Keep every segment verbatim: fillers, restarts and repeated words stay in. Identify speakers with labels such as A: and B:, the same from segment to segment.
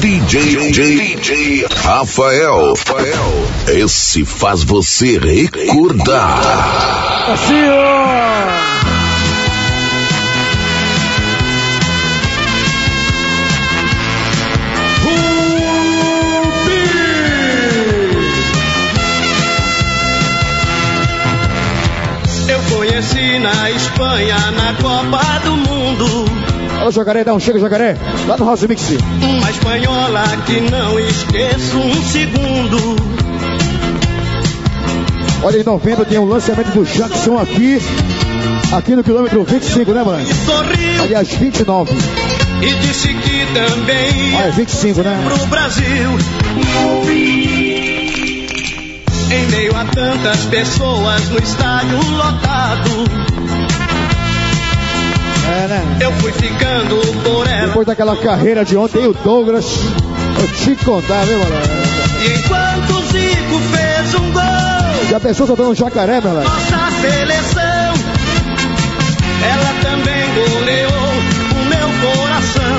A: D J, D J Rafael. Rafael. Esse faz você recordar.
B: Assim, ó.
C: Eu conheci na Espanha, na Copa do Mundo.
B: Olha o Jacaré, dá um chega, Jacaré. Lá no House Mix.
C: Uma espanhola que não esqueço um segundo.
B: Olha, em novembro tem um lançamento do Jackson aqui. Aqui no quilômetro vinte e cinco, né, mano? Aliás, vinte e nove.
C: E disse que também
B: olha, vinte e cinco, né?
C: Pro Brasil. Em meio a tantas pessoas no estádio lotado.
B: É, né?
C: Eu fui ficando por ela.
B: Depois daquela carreira de ontem, o Douglas, eu te contar, viu, mano?
C: E enquanto o Zico fez um gol,
B: já pensou soltando um Jacaré, meu mano?
C: Nossa seleção, ela também goleou o meu coração.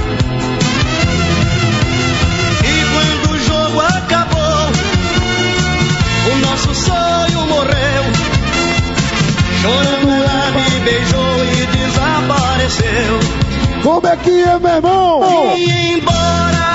C: E quando o jogo acabou, o nosso sonho morreu. Chorando ela me beijou e desapareceu.
B: Como é que é, meu irmão?
C: E embora.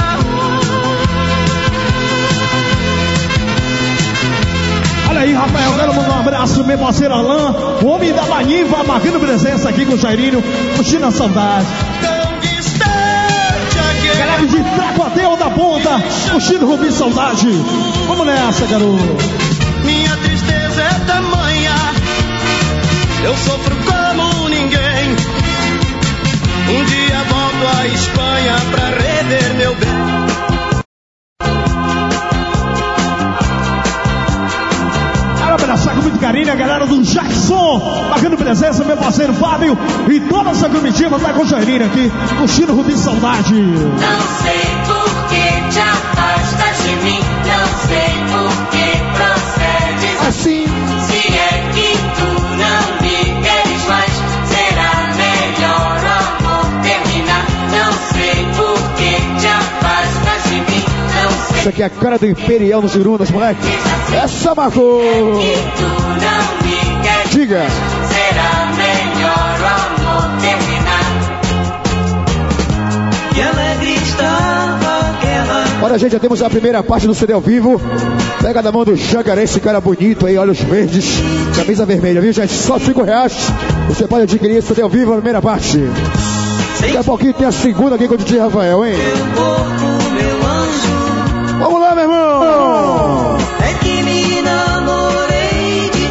D: Olha aí, Rafael, quero mandar um abraço, meu parceiro Alain, o homem da Maniva, marcando presença aqui com o Jairinho, curtindo a saudade.
C: Tão distante aquele.
D: Galera de Tracoateu da Ponta, curtindo Rubi Saudade. Vamos nessa, garoto.
C: Minha tristeza é tamanha, eu sofro como ninguém. Um dia volto à Espanha pra rever meu bem.
D: Quero abraçar com muito carinho a galera do Jackson, marcando presença, meu parceiro Fábio e toda essa comitiva tá com o Jairinho aqui, curtindo Rubi Saudade.
E: Não sei por que te afastas de mim, não sei por que procedes
B: assim.
E: Se é que tu não me queres mais, será melhor o amor terminar. Não sei por que te afastas de mim, não sei.
B: Isso aqui é a cara do Imperial nos Irundas, moleque. Essa marcou.
E: Se é que tu não me queres
B: diga.
E: Mais, será melhor o amor terminar.
C: Que alegre estava aquela.
B: Olha, gente, já temos a primeira parte do C D ao vivo. Pega na mão do Jacaré, esse cara bonito aí, olhos verdes, camisa vermelha, viu, gente? Só cinco reais. Você pode adquirir esse C D ao vivo, a primeira parte. Daqui a pouquinho tem a segunda aqui com o D J Rafael, hein? Vamos lá, meu irmão!
C: É que me enamorei de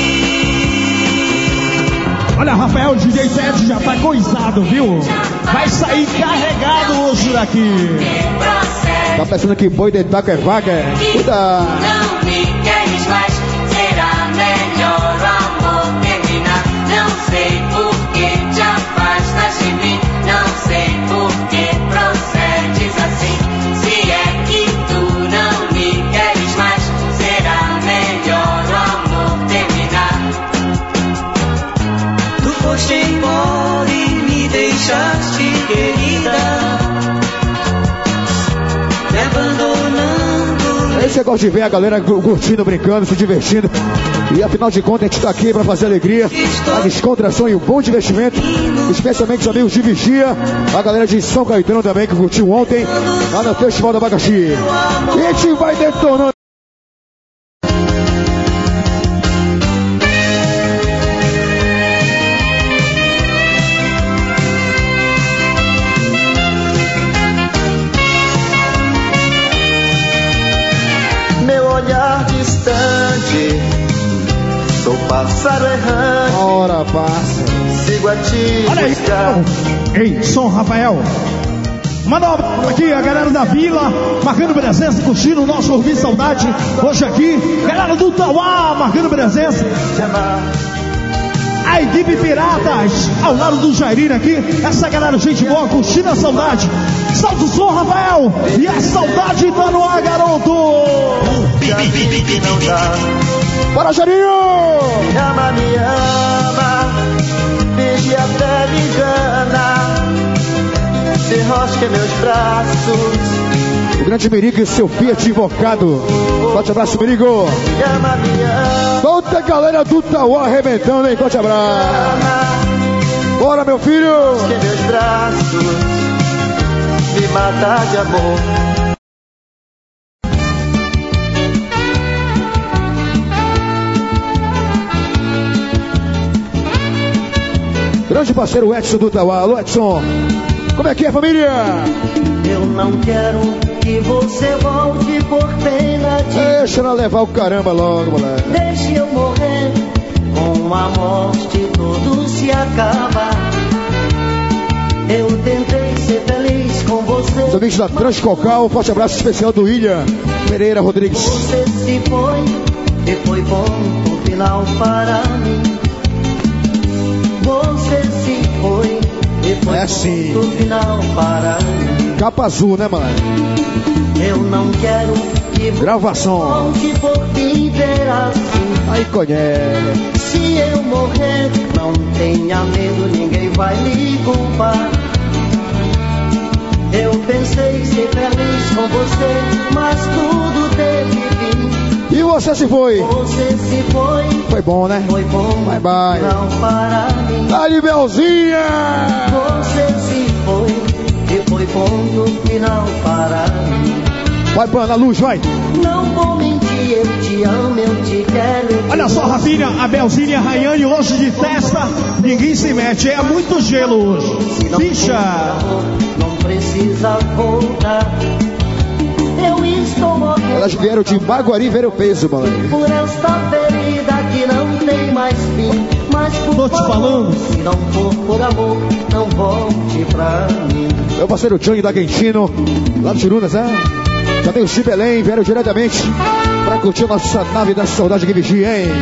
C: ti.
D: Olha, Rafael, o D J Ted já tá coisado, viu? Vai sair carregado hoje daqui.
B: Tá pensando que boi de taco é vaga? Cuida!
E: Não me queres mais, será melhor o amor terminar. Não sei por que te afastas de mim, não sei por que procedes assim. Se é que tu não me queres mais, será melhor o amor terminar.
C: Tu foste embora e me deixaste, querida, me abandonando.
B: Esse negócio de ver a galera curtindo, brincando, se divertindo. E afinal de contas a gente tá aqui pra fazer alegria, a descontração e o bom divertimento. Especialmente os amigos de Vigia, a galera de São Caetano também que curtiu ontem lá no Festival do Abacaxi. E a gente vai detonando.
C: Meu olhar distante, sou pássaro errante.
B: Ora, passa.
C: Sigo a ti.
D: Olha aí, ei, som Rafael. Manda um abraço aqui a galera da Vila, marcando presença, curtindo o nosso Rubi Saudade. Hoje aqui, galera do Tauá, marcando presença. A equipe Piratas, ao lado do Jairinho aqui. Essa galera, gente boa, curtindo a saudade. Salve o som, Rafael. E a saudade tá no ar, garoto.
B: Bora, Jairinho!
C: Me ama, me ama, finge até me engana. Se rosca em meus braços,
B: O grande Merigo e seu Fiat invocado. Forte abraço, Merigo. Toda a galera do Tauá arrebentando, hein? Forte abraço. Bora, meu filho.
C: Que meus braços me matar de amor.
B: Grande parceiro Edson do Tauá. Alô, Edson. Como é que é, família?
C: Eu não quero que você volte por pena de...
B: Deixa ela levar o caramba logo, moleque.
C: Deixe eu morrer, com a morte tudo se acaba. Eu tentei ser feliz com você.
B: Os amigos da Transcocal, um forte abraço especial do William Pereira Rodrigues.
C: Você se foi e foi bom no final para mim. Você se foi e foi
B: é assim.
C: bom no final para mim.
B: Capa azul, né, mano?
C: Eu não quero que
B: gravação.
C: Volte por viver assim.
B: Aí conhece.
C: Se eu morrer, não tenha medo, ninguém vai me culpar. Eu pensei ser feliz com você, mas tudo teve fim.
B: E você se foi?
C: Você se foi.
B: Foi bom, né?
C: Foi bom.
B: Bye, bye.
C: Não para mim.
B: Dá-lhe, Belzinha!
C: Você se foi e foi bom no final para mim.
B: Vai, pô, na luz, vai.
C: Não vou mentir, eu te amo, eu te quero. Eu te
D: Olha só, Rafinha, a Belzinha, a Rayane hoje de festa. Ninguém se mete, é muito gelo hoje. Bicha!
C: Não precisa voltar. Eu estou morrendo.
B: Elas vieram de Baguari ver o peso, moleque.
C: Por esta ferida que não tem mais fim. Mas por
D: Tô te
C: favor,
D: falando.
C: se não for por amor, não volte pra mim.
B: Meu parceiro Johnny da Quentino, lá do Tirunas, né? Também o Cibelém vieram diretamente pra curtir a nossa nave da saudade que vigia, hein?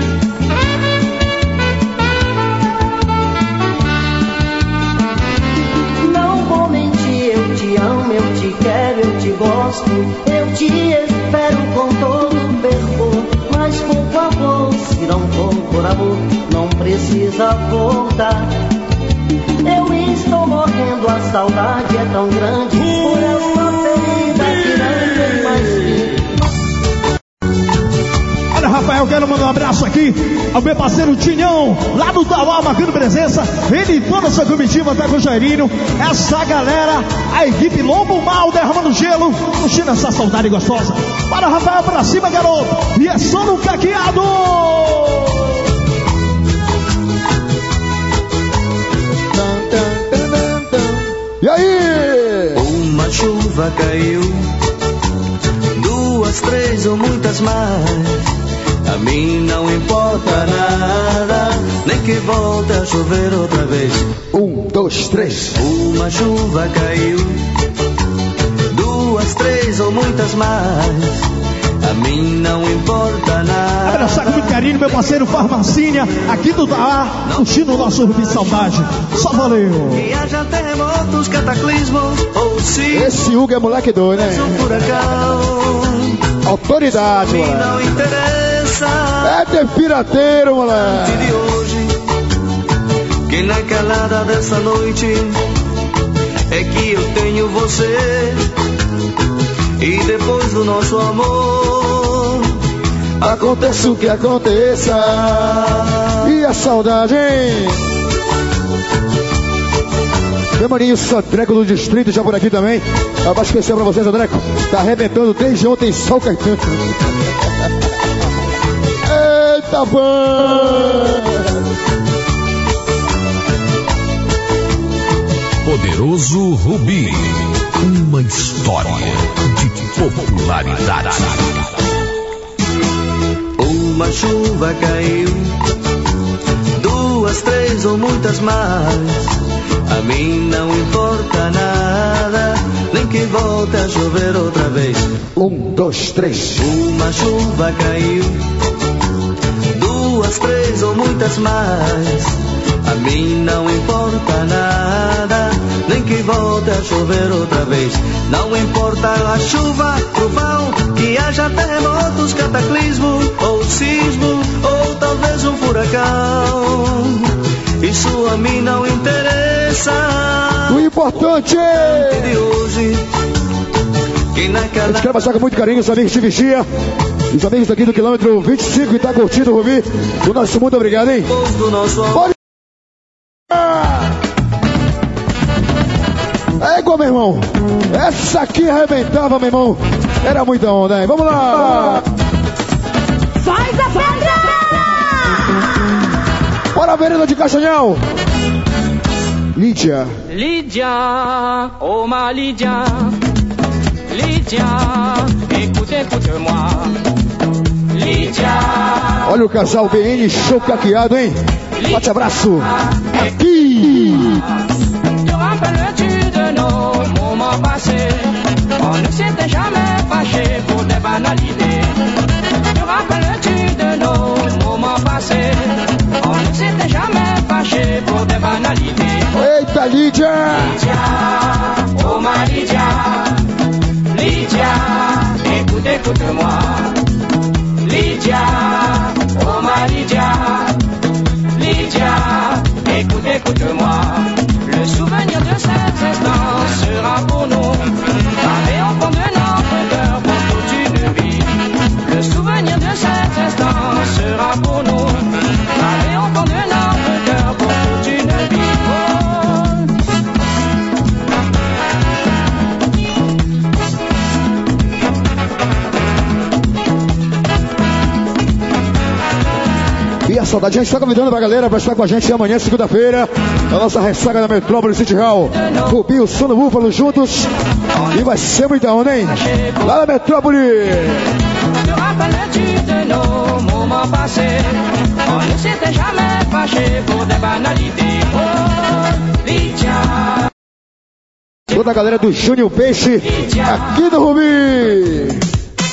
C: Não vou mentir, eu te amo, eu te quero, eu te gosto. Eu te espero com todo fervor. Mas por favor, se não for por amor, não precisa voltar. Eu estou morrendo, a saudade é tão grande. Por essa ferida que não tem mais fim.
D: Olha, Rafael, quero mandar um abraço aqui ao meu parceiro Tinhão, lá do Tauá, marcando presença. Ele e toda a sua comitiva tá com o Jairinho. Essa galera, a equipe Lobo Mal derramando gelo, curtindo essa saudade gostosa. Para Rafael, pra cima, garoto. E é só no caqueado.
B: E aí?
C: Uma chuva caiu, duas, três ou muitas mais. A mim não importa nada, nem que volte a chover outra vez.
B: Um, dois, três.
C: Uma chuva caiu, duas, três ou muitas mais. A mim não importa nada.
D: Abraçar com muito carinho meu parceiro Farmacinha, aqui do Tauá, curtindo o nosso Rubi Saudade. Só valeu.
C: Que haja terremotos, cataclismos ou se
B: Esse Hugo é moleque doido, né?
C: um furacão.
B: Autoridade,
C: A mim
B: moleque.
C: não interessa.
B: É de pirateiro, moleque.
C: De hoje, que na calada dessa noite é que eu tenho você. E depois do nosso amor,
B: Aconteça o que aconteça. E a saudade, hein? Meu maninho Sandreco do Distrito já por aqui também. Abraço especial pra vocês, Sandreco. Tá arrebentando desde ontem só o Caetano. Eita, bom!
A: Poderoso Rubi. Uma história de popularidade.
C: uma chuva caiu, duas, três ou muitas mais. A mim não importa nada, nem que volte a chover outra vez.
B: Um, dois, três.
C: Uma chuva caiu, duas, três ou muitas mais. A mim não importa nada, nem que volte a chover outra vez. Não importa a chuva, trovão, que haja terremotos, cataclismo ou sismo, ou talvez um furacão. Isso a mim não interessa.
B: O importante
C: de hoje,
F: que
B: A
F: naquela
B: gente quer passar com muito carinho os amigos de Vigia, os amigos aqui do quilômetro vinte e cinco que tá curtindo o Rubi. O nosso muito obrigado, hein?
F: do nosso amor.
B: Pode... É igual, meu irmão. Essa aqui arrebentava, meu irmão. Era muita onda, hein? Vamos lá!
E: Faz a pedra!
B: Bora, Vereda de Castanhal! Lídia.
G: Lydia, oh ma Lydia, Lydia, écoute, écoute-moi. Lydia,
B: Olha o casal B N show caqueado, hein? Forte abraço. Aqui.
G: te rappelles-tu de nos moments passés? On ne s'était jamais fâché pour des banalités. Te rappelles-tu de nos moments passés? On ne s'était jamais fâché pour des banalités.
B: Eita, Lídia.
G: Lydia, oh ma Lydia, Lydia, écoute, écoute-moi. Lydia, oh ma Lydia, Lydia, écoute, écoute-moi. Le souvenir de cet instant sera pour nous gravé au fond de notre cœur pour toute une vie. Le souvenir de cet instant sera pour nous gravé au fond de notre cœur pour toute une vie.
B: E a saudade, a gente está convidando pra galera pra estar com a gente amanhã, segunda-feira, na nossa ressaca da Metrópole City Hall. Rubi, o Sono Búfalo juntos. E vai ser muita onda, hein? Lá na Metrópole.
G: Te rappelles-tu de nos moments passés? On ne s'était jamais fâché pour des banalités. Oh, Lydia,
B: Toda a galera do Júnior Peixe, aqui do Rubi.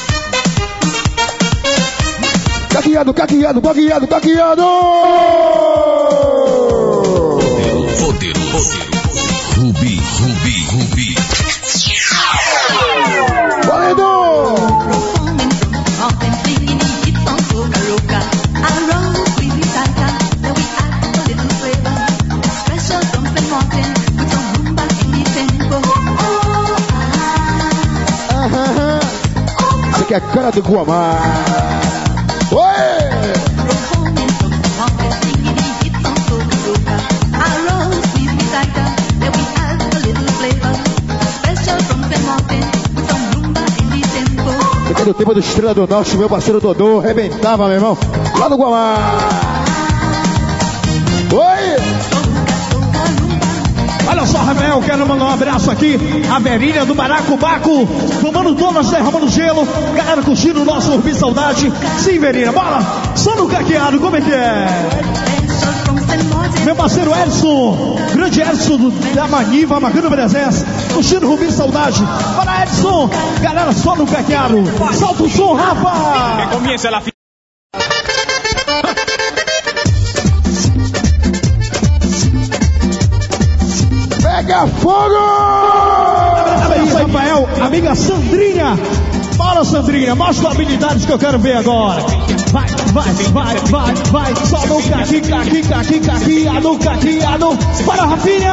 B: Caqueado, caqueado, caqueado, caqueado!
A: Poder, poder, Rubi, Rubi, Rubi.
B: Valendo! Isso aqui é a cara do Guamá. Do tempo do Estrela do Norte, meu parceiro Dodô, arrebentava, meu irmão, lá no Guamá. Oi!
D: Olha só, Rafael, quero mandar um abraço aqui. A Verinha do Baracubaco, tomando donas, derramando gelo. Galera curtindo o nosso Rubi Saudade. Sim, Verinha, bora! Só no caqueado, como é que é? Meu parceiro Edson, grande Edson do, da Maniva, marcando presença, curtindo o Rubi Saudade. Bora, Edson! Galera, só no caqueado. Solta o som, Rafa!
H: Que comience la
B: Pega fogo!
D: Aí, Rafael, amiga Sandrinha. Bora, Sandrinha, mostra habilidades que eu quero ver agora. Vai, vai, vai, vai, vai. Só no caqui, caqui, caqui, caquiado, caquiado. Bora, Rafinha!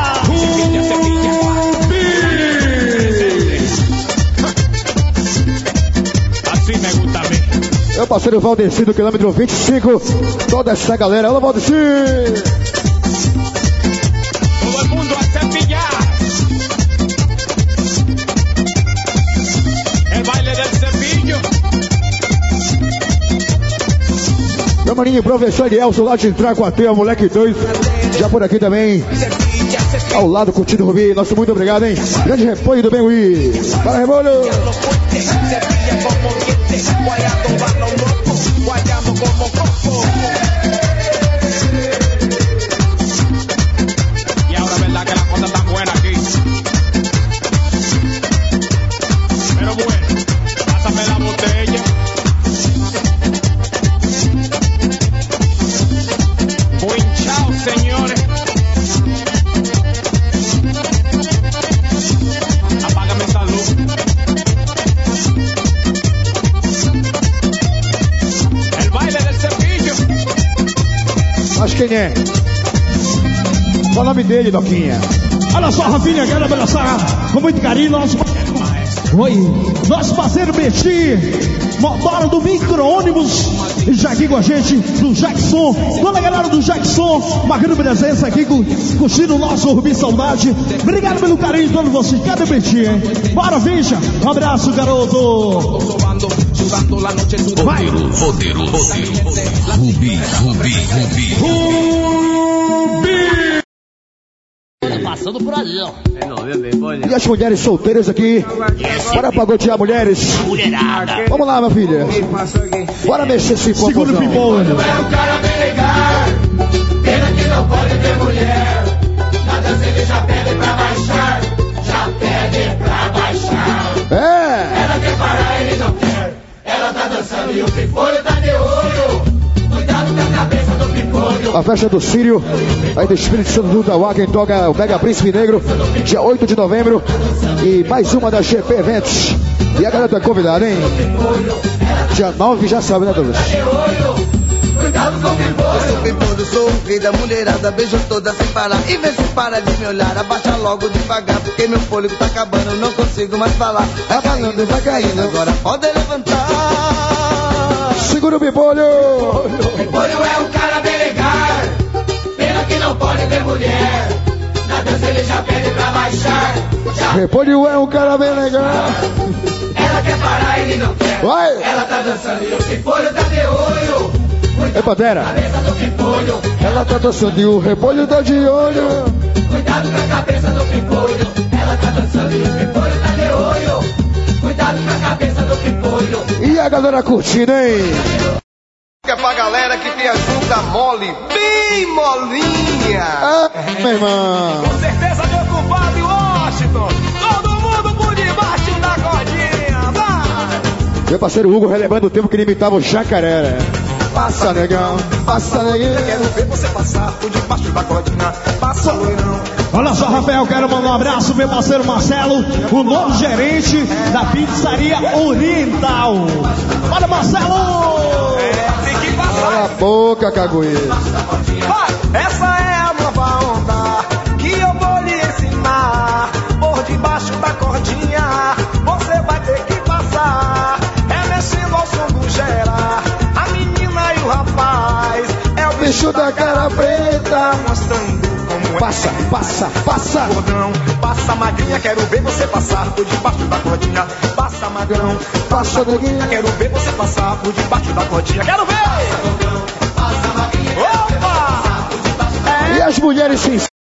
H: Assim me gusta a mim.
B: Meu parceiro Valdeci do quilômetro vinte e cinco. Toda essa galera, alô, Valdeci!
H: Todo el mundo a cepillar. El baile del cepillo.
B: Meu maninho, professor Elielson, lá de Tracuateia, moleque dois. Já por aqui também. Ao lado, curtindo o Rubi. Nosso muito obrigado, hein? Grande repolho do Bem-Ui. Para, Remolho!
H: Y ahora verdad que la cosa está buena aquí. Pero bueno, pásame la botella. Buen chao, señores. Apágame esa luz. El baile del cepillo.
B: Mas quem é? Qual o nome dele, Doquinha?
D: Olha só, Rafinha, quero abraçar com muito carinho nosso maestro. Oi, nosso parceiro Beti, motora do micro-ônibus, e já aqui com a gente, do Jackson, toda a galera do Jackson, marcando presença aqui, curtindo o nosso Rubi Saudade. Obrigado pelo carinho de todos vocês. Cadê o Beti, hein? Bora, Vicha. Um abraço, garoto. Vai.
A: Poderoso, poderoso. Rubi, Rubi, Rubi.
D: Rubi.
F: Passando por ali, ó.
B: E as mulheres solteiras aqui, bora pagodear mulheres.
F: Mulherada.
B: Vamos lá, minha filha. Bora mexer esse popozão.
D: Segura o pipão.
G: É um cara bem legal, pena que não pode ter mulher. Na dança ele já pede pra baixar, já pede pra baixar.
B: É.
G: Ela quer parar, ele não quer. Ela tá dançando e o pimpolho tá de olho. Cuidado com a cabeça do pimpolho.
B: A festa do Sírio, aí do Espírito Santo do Tauá, quem toca o Mega Príncipe Negro, dia oito de novembro. E mais uma da G P Eventos. E a galera tá convidada, hein? Dia nove já sabe, né, Douglas?
G: Cuidado com o pimpolho.
I: Eu sou pimpolho, sou um rei da mulherada. Beijo toda sem parar. E vê se para de me olhar. Abaixa logo devagar, porque meu fôlego tá acabando. Não consigo mais falar. Tá falando, vai caindo. Agora pode levantar.
B: Segura o pimpolho.
G: O pimpolho é um cara bem legal, pena que não pode ter mulher. Na dança ele já pede pra baixar. Já
B: Pimpolho é um cara bem legal.
G: ela quer parar, ele não quer.
B: Vai.
G: Ela tá dançando e o pimpolho tá de olho.
B: É Pantera.
G: Cabeça do pimpolho.
B: Ela tá dançando e o repolho tá de olho.
G: Cuidado com a cabeça do pimpolho. Ela tá dançando e o pimpolho tá de olho. Cuidado com a cabeça do pimpolho.
B: E a galera curtindo, hein?
I: É pra galera que tem a junta mole, bem molinha.
B: Ah, meu irmão.
H: Com certeza, meu compadre Washington. Todo mundo por debaixo da cordinha. Vai!
B: Meu parceiro Hugo relembrando o tempo que ele imitava o Jacaré, né? Passa, negão, passa, negão.
I: Quero ver você passar por debaixo da cordinha. Passa, loirão.
D: Olha só, Rafael, quero mandar um abraço pro meu parceiro Marcelo, o novo gerente da pizzaria Oriental. Olha, Marcelo!
H: É, tem que passar.
B: Cala a boca, caguê.
I: Vai, essa é a nova onda que eu vou lhe ensinar. Por debaixo da cordinha, você vai ter que passar. É mexendo ao som do gera. A menina e o rapaz. É o
B: Bicho da cara preta.
I: mostrando como é.
B: Passa, passa, passa.
I: Gordão, passa magrinha, quero ver você passar por debaixo da cordinha. Passa magrão,
B: Passa, neguinha.
I: quero ver você passar por debaixo da cordinha. Quero ver! Opa!
B: E as mulheres sim.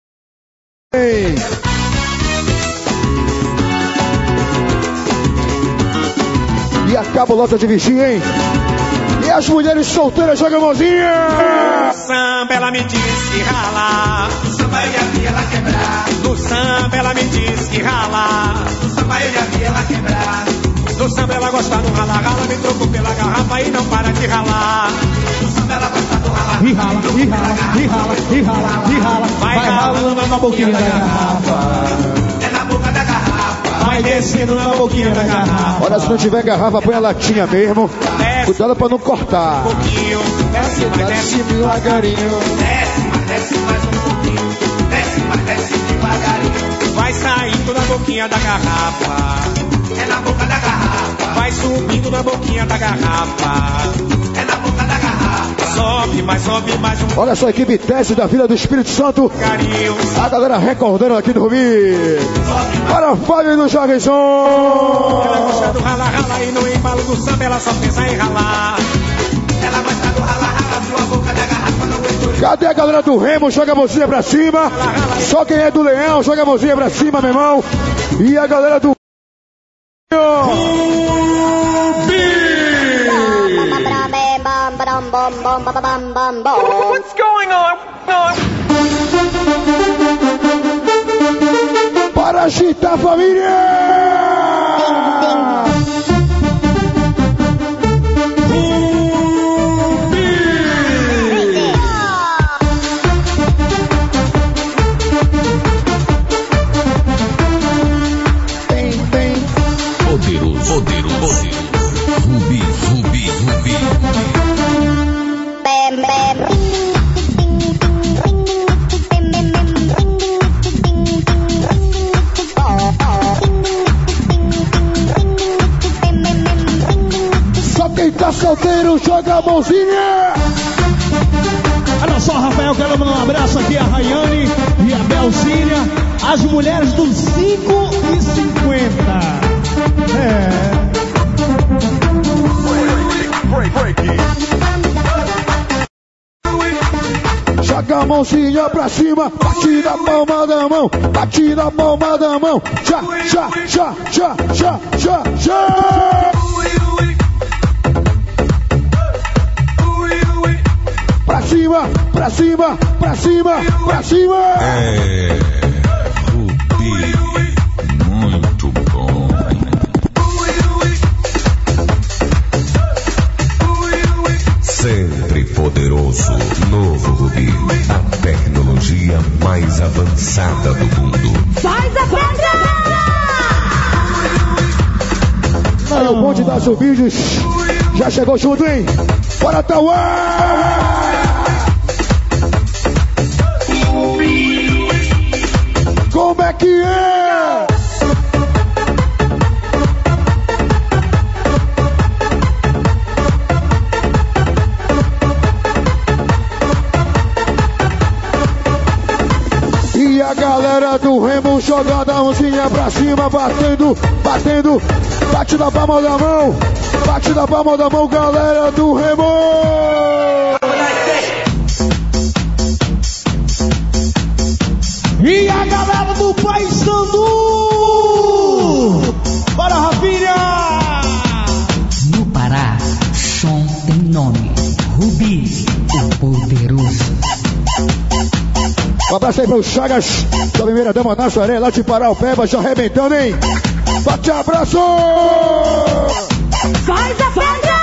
B: E a cabulota de vigia, hein? E as mulheres solteiras jogam a mãozinha.
H: Samba, ela me disse que rala.
G: No samba eu já vi ela quebrar.
H: No samba, ela me disse que rala.
G: No samba eu já vi ela quebrar.
H: No samba, ela gosta do rala-rala. Me trocou pela garrafa e não para de ralar.
G: No samba ela gosta do rala.
D: E rala, e rala, e rala, e rala, e rala. Vai ralando na boquinha da garrafa.
G: É na boca da garrafa.
D: Vai descendo na boquinha da garrafa.
B: Olha, se não tiver garrafa, põe a latinha mesmo. Cuidado pra não cortar.
H: Um pouquinho, desce, mas desce.
B: devagarinho.
G: Desce, mas desce mais um pouquinho. Desce, mas desce devagarinho.
H: Vai saindo na boquinha da garrafa.
G: É na boca da garrafa.
H: Vai subindo na boquinha da garrafa.
G: É na boca da garrafa.
H: Sobe, mais sobe, mais um
B: Olha só a equipe teste da Vila do Espírito Santo.
H: carinho.
B: A galera recordando aqui do Rubi. Para Fábio e do
H: Ela
B: Jorgenson.
H: gosta do rala-rala e no embalo do samba ela só pensa em ralar.
G: Ela gosta do rala-rala. Viu a boca da garrafa no aguentou.
B: Cadê a galera do Remo? Joga a mãozinha pra cima. Só quem é do Leão, joga a mãozinha pra cima, meu irmão. E a galera do
E: What's going on?
B: Para agitar a família.
A: Poderoso, poderoso, poderoso. Rubi, Rubi, Rubi.
B: tá solteiro, joga a mãozinha.
D: Olha só, Rafael, quero mandar um abraço aqui a Rayane e a Belzinha, as mulheres dos cinco e cinquenta. É.
B: Joga a mãozinha pra cima, bate na palma da mão, bate na palma da mão. Já, já, já, já, já, já, já. Pra cima, pra cima, pra cima, pra cima.
A: É, Rubi, muito bom. Sempre poderoso, novo Rubi, a tecnologia mais avançada do mundo.
E: Faz a pedra!
B: Aí o bonde das vídeos já chegou junto, hein? Bora, Tauá! Como é que é? E a galera do Remo jogando a mãozinha pra cima, batendo, batendo, bate na palma da mão, bate na palma da mão, galera do Remo!
D: E a galera do Paysandu! Bora, Rafinha!
J: No Pará, som tem nome. Rubi, o poderoso.
B: Um abraço aí para os Chagas, da primeira dama Nazaré, lá de Paraupeba, já arrebentando, hein? Bate abraço!
E: Faz a pedra!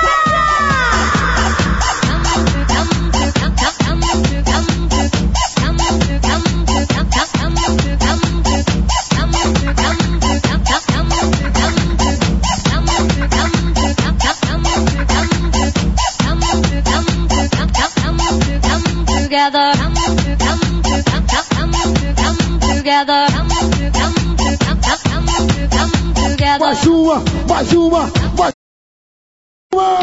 E: Together, together, together.
B: Mais uma, mais uma, mais uma!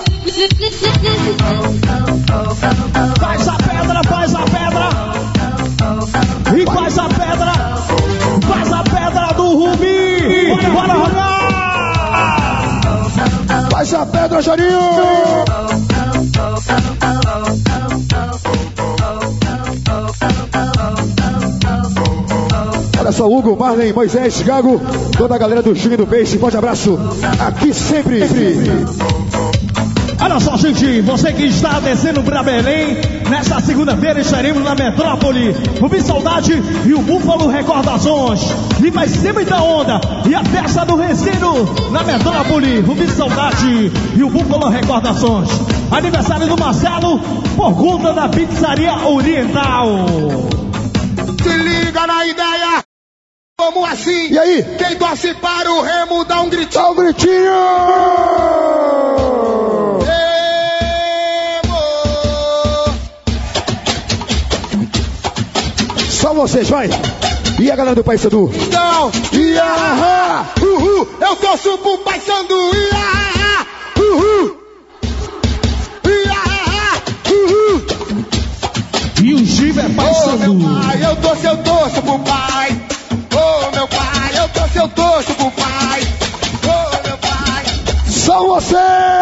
D: Faz a pedra, faz a pedra! E faz a pedra! Faz a pedra do Rubi! Bora rolar!
B: Faz a pedra, Jarinho! Olha só, Hugo, Marley, Moisés, Gago, toda a galera do Xing do Peixe, forte abraço, aqui sempre.
D: Olha só, gente, você que está descendo para Belém, nesta segunda-feira estaremos na Metrópole, Rubi Saudade e o Búfalo Recordações. E vai ser muita onda, e a festa do Resino na Metrópole, Rubi Saudade e o Búfalo Recordações. Aniversário do Marcelo, por conta da Pizzaria Oriental.
I: Se liga na ideia, como assim?
B: E aí?
I: Quem torce para o Remo dá um gritinho.
B: Dá um gritinho! Só vocês, vai! E a galera do Paysandu?
I: Então,
B: Iahá!
I: Uhul! Eu torço pro Paysandu! Iahá! Uhul! Iahá! Uhul!
D: E o Giba é
I: Ô
D: Paysandu.
I: meu pai, eu torço, eu torço pro pai! Ô meu pai, eu torço, eu torço pro pai! Ô meu pai!
B: Só você!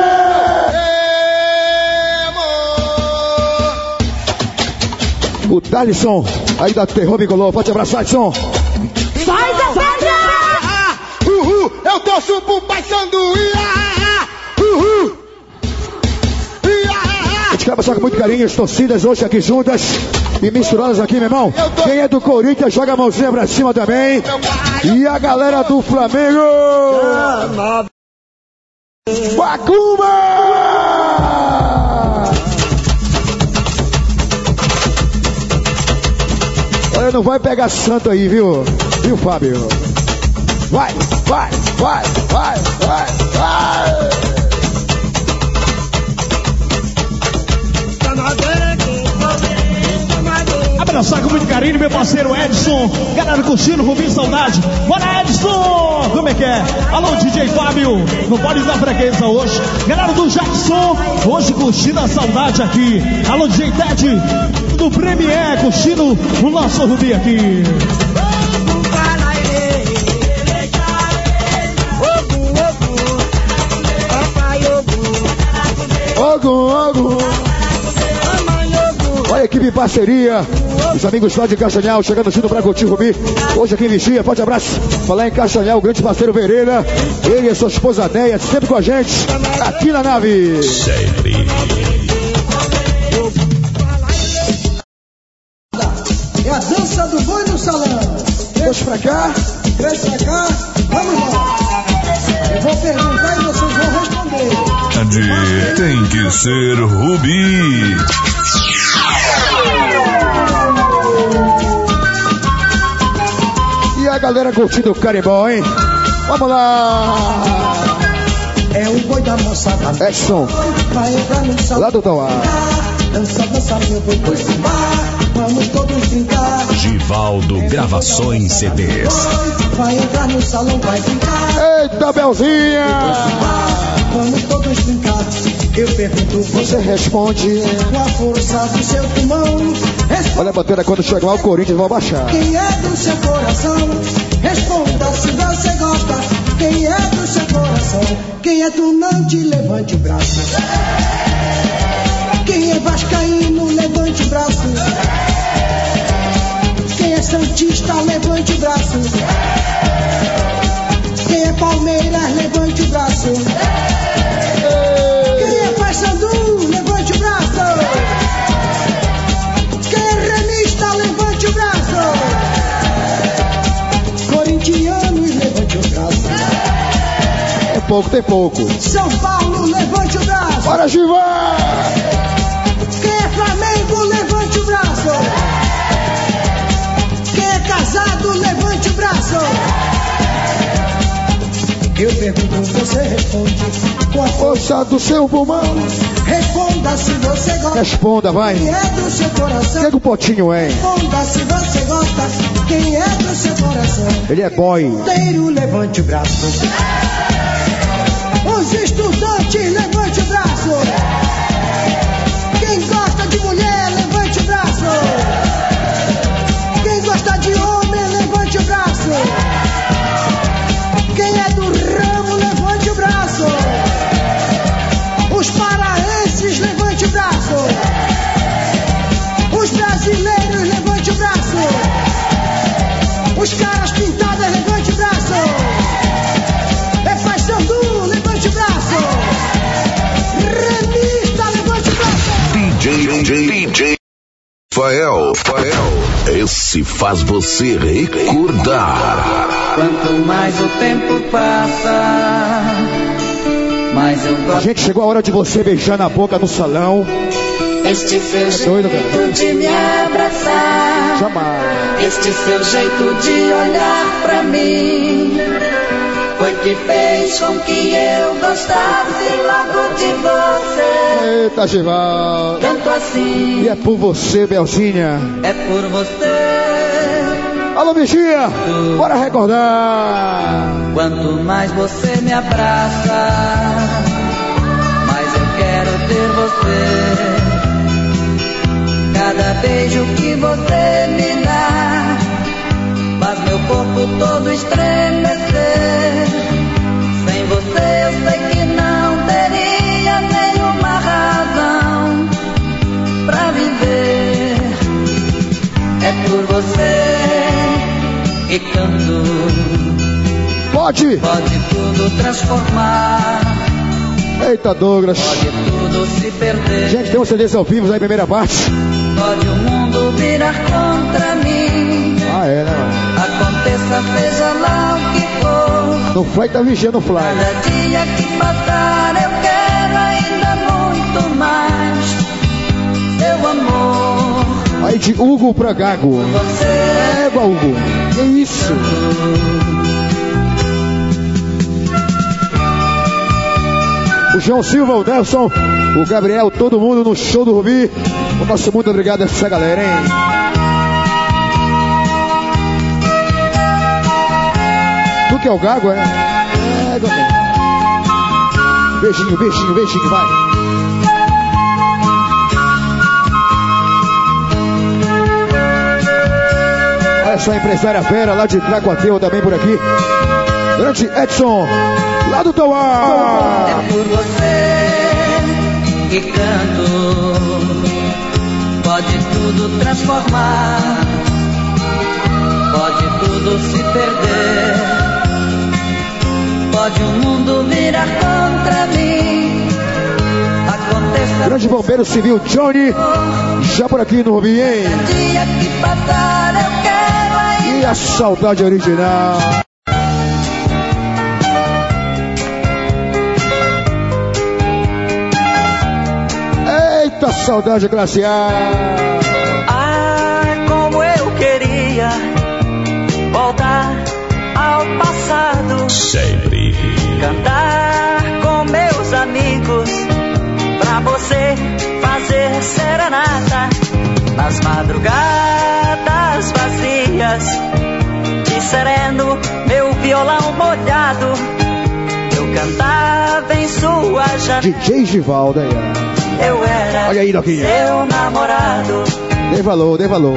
B: O Thalisson, aí da Terror Bicolor, forte abraço, Thalisson!
E: Faz a pedra!
I: Uhul! Eu torço pro Paysandu! Iahá! Uhul!
B: A gente quer passar com muito carinho as torcidas hoje aqui juntas e misturadas aqui, meu irmão. Quem é do Corinthians, joga a mãozinha pra cima também. E a galera do Flamengo! Bacuma! Olha, não vai pegar santo aí, viu? Viu, Fábio? Vai, vai, vai, vai, vai, vai!
D: Abraçar com muito carinho meu parceiro Edson. Galera curtindo, Rubi Saudade. Bora, Edson! Como é que é? Alô, D J Fábio. Não pode dar fraqueza hoje. Galera do Jackson, hoje curtindo a saudade aqui. Alô, D J Ted do Premier, curtindo o nosso Rubi aqui.
B: Ogum, Ogum. Olha a equipe em parceria. Os amigos lá de Castanhal chegando junto pra curtir Rubi. Hoje aqui em Vigia, forte abraço. Falar em Castanhal, o grande parceiro Vereira. Ele e sua esposa Neia, sempre com a gente, aqui na nave.
A: Sempre.
K: É a dança do boi no salão.
B: Dois pra cá.
K: Três pra cá. Vamos lá. Eu vou perguntar e vocês vão responder.
A: Tem que ser Rubi.
B: E a galera curtindo o carimbó, hein? Vamos lá!
K: É o boi da moçada.
B: Edson,
K: Vai entrar no salão.
B: lá do Tauá.
K: Dança, dança, meu boi, boi sambar. Vamos todos brincar.
A: Givaldo Gravações C Ds.
K: Vai entrar no salão, vai brincar.
B: Eita, Belzinha!
K: Vamos todos brincar. Eu pergunto,
B: Você responde.
K: com a força do seu pulmão. Responda
B: Olha a bateria, quando chegar lá o Corinthians vai baixar.
K: quem é do seu coração. Responda se você gosta. Quem é do seu coração. Quem é tunante, levante o braço. Quem é vascaíno, levante o braço. Quem é santista, levante o braço. Quem é Palmeiras, levante o braço. Quem é Paysandu, levante o braço. Quem é remista, levante o braço. Corintianos, levante o braço.
B: É pouco, tem pouco.
K: São Paulo, levante o braço.
B: Bora, Givar!
K: Quem é Flamengo, levante o braço. Quem é casado, levante o braço. Eu pergunto, você responde com a
B: Força do seu pulmão.
K: Responda se você gosta.
B: Responda, vai.
K: Quem é do seu coração.
B: Pega o potinho, hein?
K: Responda se você gosta. Quem é do seu coração.
B: Ele é boy.
K: Inteiro, levante o braço. Os estudantes, levante o braço. Quem gosta de mulher, levante o braço. Quem gosta de homem, levante o braço. Quem é do ramo, levante o braço. Os paraenses, levante o braço. Os brasileiros, levante o braço. Os caras pintadas, levante o braço. É Paysandu, levante o braço. Remista, levante o braço.
A: D J, D J Fael, Fael. Esse faz você recordar.
G: Quanto mais o tempo passa, mais eu
B: A
G: gosto.
B: gente chegou a hora de você beijar na boca no salão.
G: Este seu
B: É doido,
G: jeito
B: cara.
G: de me abraçar,
B: Jamais.
G: este seu jeito de olhar pra mim, foi que fez com que eu gostasse logo de você.
B: Eita, Gival.
G: Tanto assim,
B: E é por você, Belzinha.
G: é por você.
B: Alô, Vigia. Bora recordar.
G: Quanto mais você me abraça, mais eu quero ter você. Cada beijo que você me dá faz meu corpo todo estremecer. Sem você eu sei que não teria nenhuma razão pra viver. É por você que canto.
B: Pode.
G: Pode tudo transformar,
B: Eita, Douglas.
G: pode tudo se perder.
B: Gente, tem um C Ds ao vivo aí, primeira parte.
G: Pode o mundo virar contra mim.
B: Ah, é, né, mano?
G: Aconteça, seja lá o que for.
B: No Fly tá vigiando o Fly.
G: Cada dia que passar eu quero ainda muito mais. Seu amor.
B: Aí de Hugo pra Gago.
G: Você
B: É, Hugo. Que isso? O João Silva, o Nelson, o Gabriel, todo mundo no show do Rubi. O nosso muito obrigado a essa galera, hein? que é o gago, é? É, Gomes. Beijinho, beijinho, beijinho, vai. Olha só a empresária Vera, lá de Tracuateu, também por aqui. Grande Edson, lá do Tauá.
L: É por você que canto, pode tudo transformar, pode tudo se perder, pode o mundo virar contra mim. Aconteça.
B: Grande bombeiro civil Johnny, já por aqui no Rubim, hein?
L: Dia que passar eu quero ainda.
B: E a saudade original. Eita, saudade classe A.
L: Ah, como eu queria voltar ao passado,
A: Sempre.
L: cantar com meus amigos, pra você fazer serenata nas madrugadas vazias, de sereno meu violão molhado, eu cantava em sua janela.
B: D J Givaldo aí, ó.
L: Eu era
B: Olha aí, Doquinha.
L: seu namorado.
B: Dê valor, dê valor.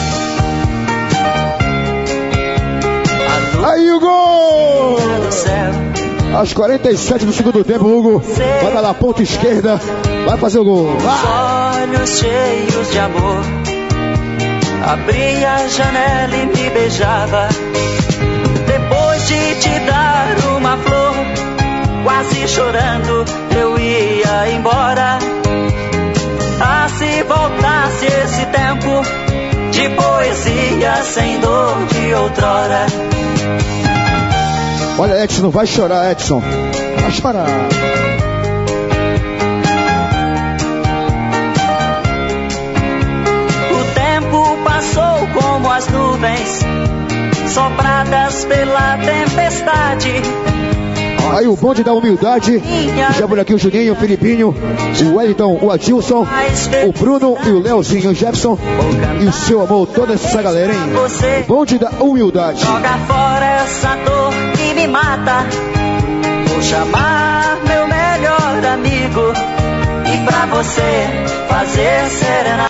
B: Aí o gol! Aos quarenta e sete do segundo tempo, Hugo vai dar na ponta esquerda, vai fazer o gol.
L: Vai. Olhos cheios de amor, abria a janela e me beijava. Depois de te dar uma flor, quase chorando, eu ia embora. Ah, se voltasse esse tempo de poesia sem dor de outrora.
B: Olha, Edson, não vai chorar, Edson. Vai chorar.
L: O tempo passou como as nuvens, sopradas pela tempestade.
B: Aí o bonde da humildade, já por aqui o Juninho, o Filipinho, o Wellington, o Adilson, o Bruno e o Leozinho, o Jefferson e o seu amor, toda essa galera, hein? O bonde da humildade.
L: Joga fora essa dor que me mata, vou chamar meu melhor amigo e pra você fazer serenata.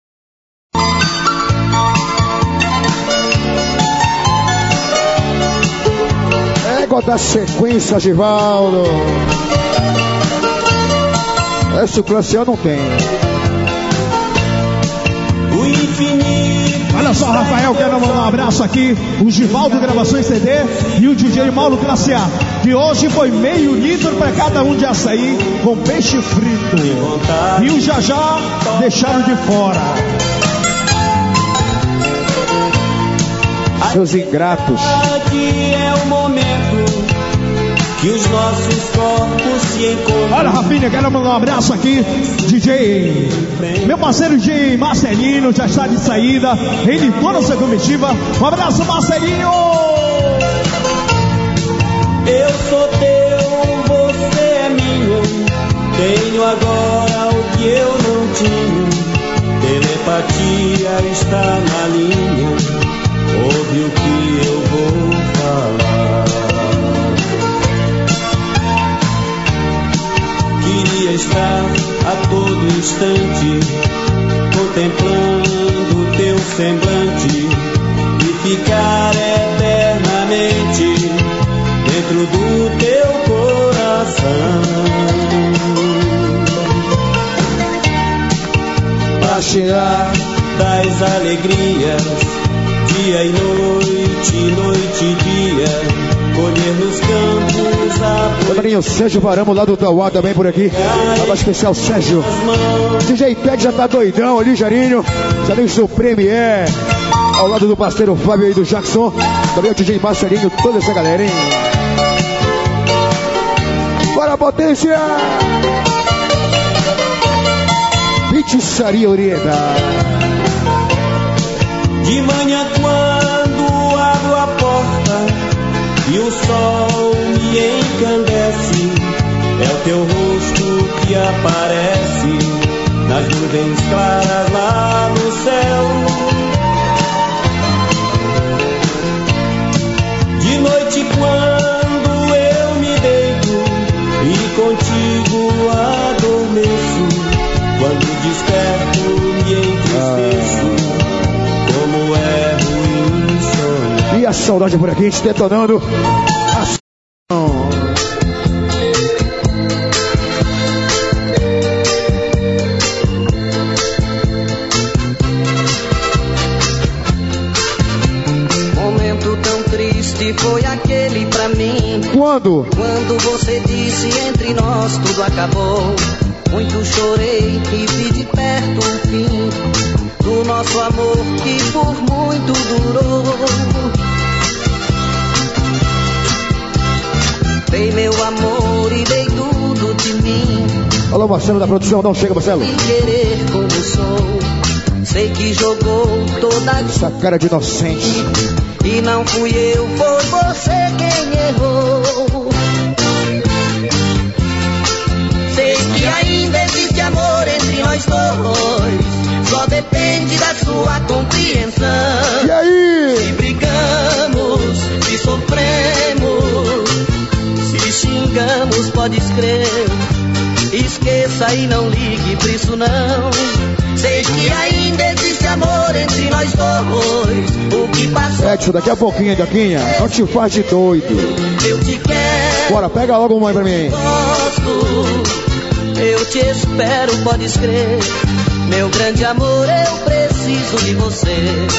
B: Da sequência, Givaldo. Esse classe A não tem.
M: O infinito.
D: Olha só, Rafael, quero mandar um abraço aqui. O Givaldo Gravações C D e o D J Mauro Classe A. Que hoje foi meio litro para cada um de açaí com peixe frito. E o Jajá deixaram de fora.
B: Seus ingratos.
M: Aqui é o momento que os nossos corpos se encontram.
D: Olha, Rafinha, quero mandar um abraço aqui. D J, meu parceiro D J Marcelinho já está de saída. Ele e toda a sua comitiva. Um abraço, Marcelinho.
M: Eu sou teu, você é minha. Tenho agora o que eu não tinha. Telepatia está na linha. Ouve o que eu vou falar. Queria estar a todo instante contemplando teu semblante e ficar eternamente dentro do teu coração. Pra cheirar das alegrias, dia e noite, noite e dia, colher nos campos a...
B: Lembrei o Sérgio Varamo lá do Tauá também por aqui. Tava especial Sérgio. D J Ted já tá doidão ali, Jarinho. Também o seu Premier. Ao lado do parceiro Fábio aí do Jackson. Também o D J Marcelinho, toda essa galera, hein? Bora, potência! Pizzaria Oriental.
M: De manhã quando abro a porta e o sol me encandece, é o teu rosto que aparece nas nuvens claras lá no céu. De noite quando eu me deito e contigo adormeço, quando desperto me entristeço, como é ruim sonhar.
B: E a saudade por aqui, a gente detonando a...
C: Foi aquele pra mim.
B: Quando?
C: Quando você disse entre nós tudo acabou. Muito chorei e vi de perto o fim do nosso amor que por muito durou. Dei meu amor e dei tudo de mim.
B: Alô, Marcelo da produção, não chega, Marcelo.
C: E querer como sou, sei que jogou toda a...
B: Essa cara de inocente.
C: E não fui eu, foi você quem errou. Sei que ainda existe amor entre nós dois, só depende da sua compreensão.
B: E aí?
C: Se brigamos, se sofremos, se xingamos, podes crer. Esqueça e não ligue pra isso não. Sei que ainda existe amor entre nós dois. O que passou...
B: Edson, daqui a pouquinho, Doquinha, não te faz de doido.
C: Eu te quero.
B: Bora, pega logo uma aí pra mim.
C: Gosto, eu te espero, podes crer. Meu grande amor, eu preciso de você.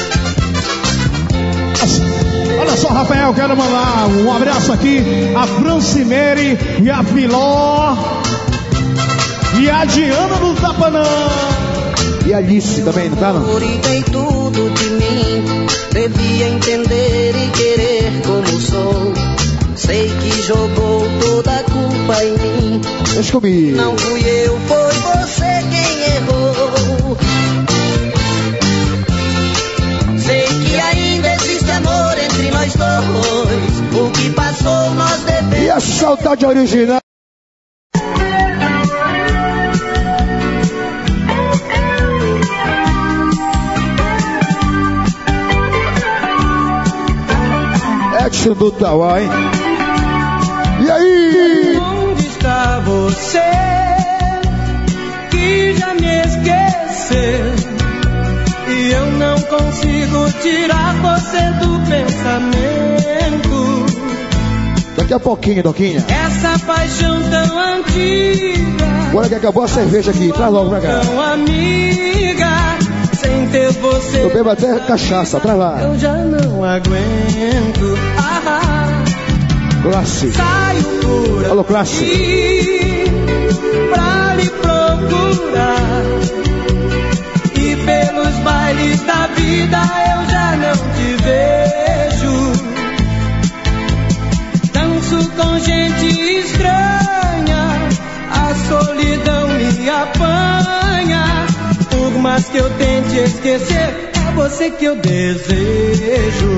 D: Olha só, Rafael, quero mandar um abraço aqui a Francimere e a Filó e a Diana do Tapanã.
B: E a Alice também, não tá, não?
C: E tem tudo de mim, devia entender e querer como sou. Sei que jogou toda a culpa em mim.
B: Deixa comigo.
C: Não fui eu, foi você quem errou. Sei que ainda existe amor entre nós dois. O que passou nós devemos.
B: E a saudade original. Edson do Tauá, hein? E aí?
M: Onde está você que já me esqueceu? E eu não consigo tirar você do pensamento.
B: Daqui a pouquinho, Doquinha.
M: Essa paixão tão antiga.
B: Agora que acabou a cerveja aqui, traz logo pra cá.
M: Tão amiga, sem ter você.
B: Eu bebo até cachaça, traz lá.
M: Eu já não aguento. Ah,
B: Classe.
M: saio por
B: Alô, Classe.
M: aqui pra lhe procurar. E pelos bailes da vida eu já não te vejo. Danço com gente estranha, a solidão me apanha. Por mais que eu tente esquecer, é você que eu desejo.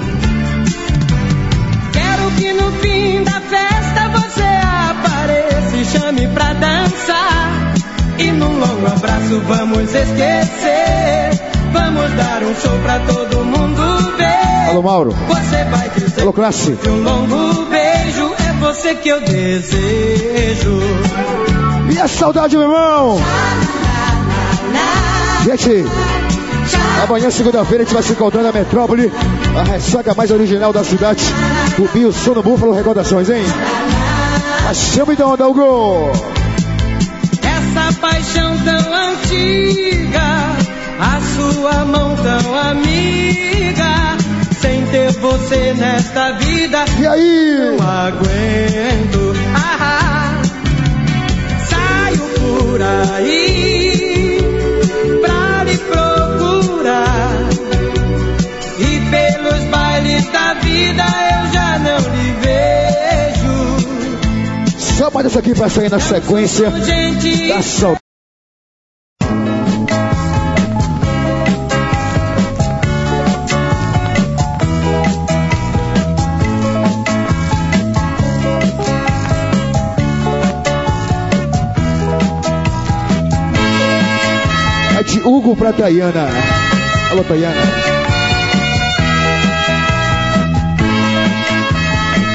M: Quero que no fim da festa você apareça e chame pra dançar. E num longo abraço vamos esquecer. Vamos dar um show pra todo mundo ver.
B: Alô, Mauro.
M: Você vai dizer.
B: Alô, Classe.
M: Que um longo beijo é você que eu desejo.
B: E a saudade, meu irmão. Gente, amanhã, segunda-feira, a gente vai se encontrar na Metrópole, a ressaca mais original da cidade. O Bio, Sono Búfalo, recordações, hein? Mas chama então, Adalgo.
M: Essa paixão tão antiga, a sua mão tão amiga, sem ter você nesta vida.
B: E aí?
M: Não aguento. Ah, saio por aí pra lhe procurar. E pelos bailes da vida eu já não lhe vejo.
B: Só mais isso aqui pra sair na sequência da saudade. É de Hugo pra Tayana. Alô, Tayana.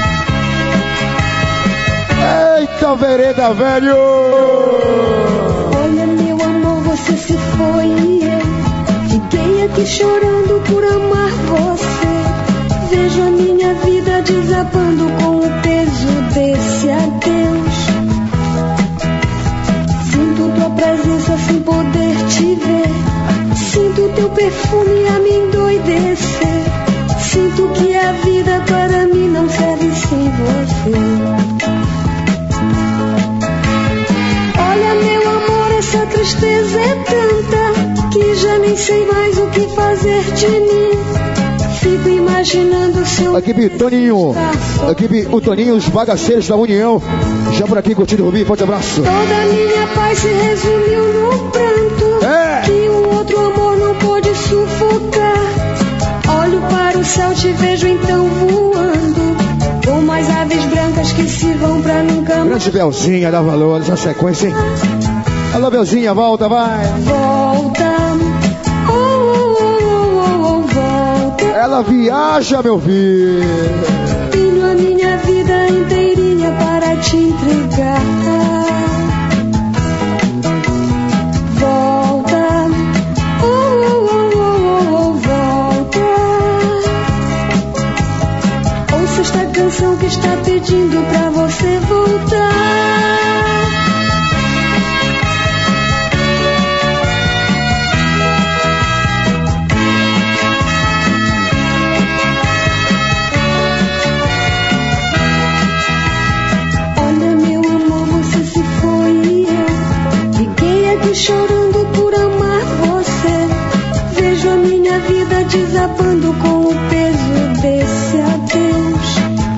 B: Eita, vereda, velho!
N: Olha, meu amor, você se foi e eu fiquei aqui chorando por amar você. Vejo a minha vida desabando com o peso desse adeus. Sinto tua presença sem poder te ver. Sinto teu perfume a me endoidecer. Sinto que a vida para mim não serve sem você. Olha, meu amor, essa tristeza é tanta que já nem sei mais o que fazer de mim. Fico imaginando o seu...
B: Equipe Toninho, equipe o Toninho, os bagaceiros da União. Já por aqui, curtindo o Rubi, forte abraço.
N: Toda minha paz se resumiu no pranto, é. Que um outro amor não pôde sufocar. Olho para o céu, te vejo então voando, como as aves brancas que se vão pra nunca mais.
B: Grande Belzinha, dá valor nessa sequência, hein? Alô, Belzinha, volta, vai.
N: Volta, oh, oh, oh, oh, oh, volta.
B: Ela viaja, meu filho.
N: Tenho a minha vida inteirinha para te entregar. Volta, oh, oh, oh, oh, oh, volta. Ouça esta canção que está pedindo pra você voltar. Chorando por amar você. Vejo a minha vida desabando com o peso desse adeus.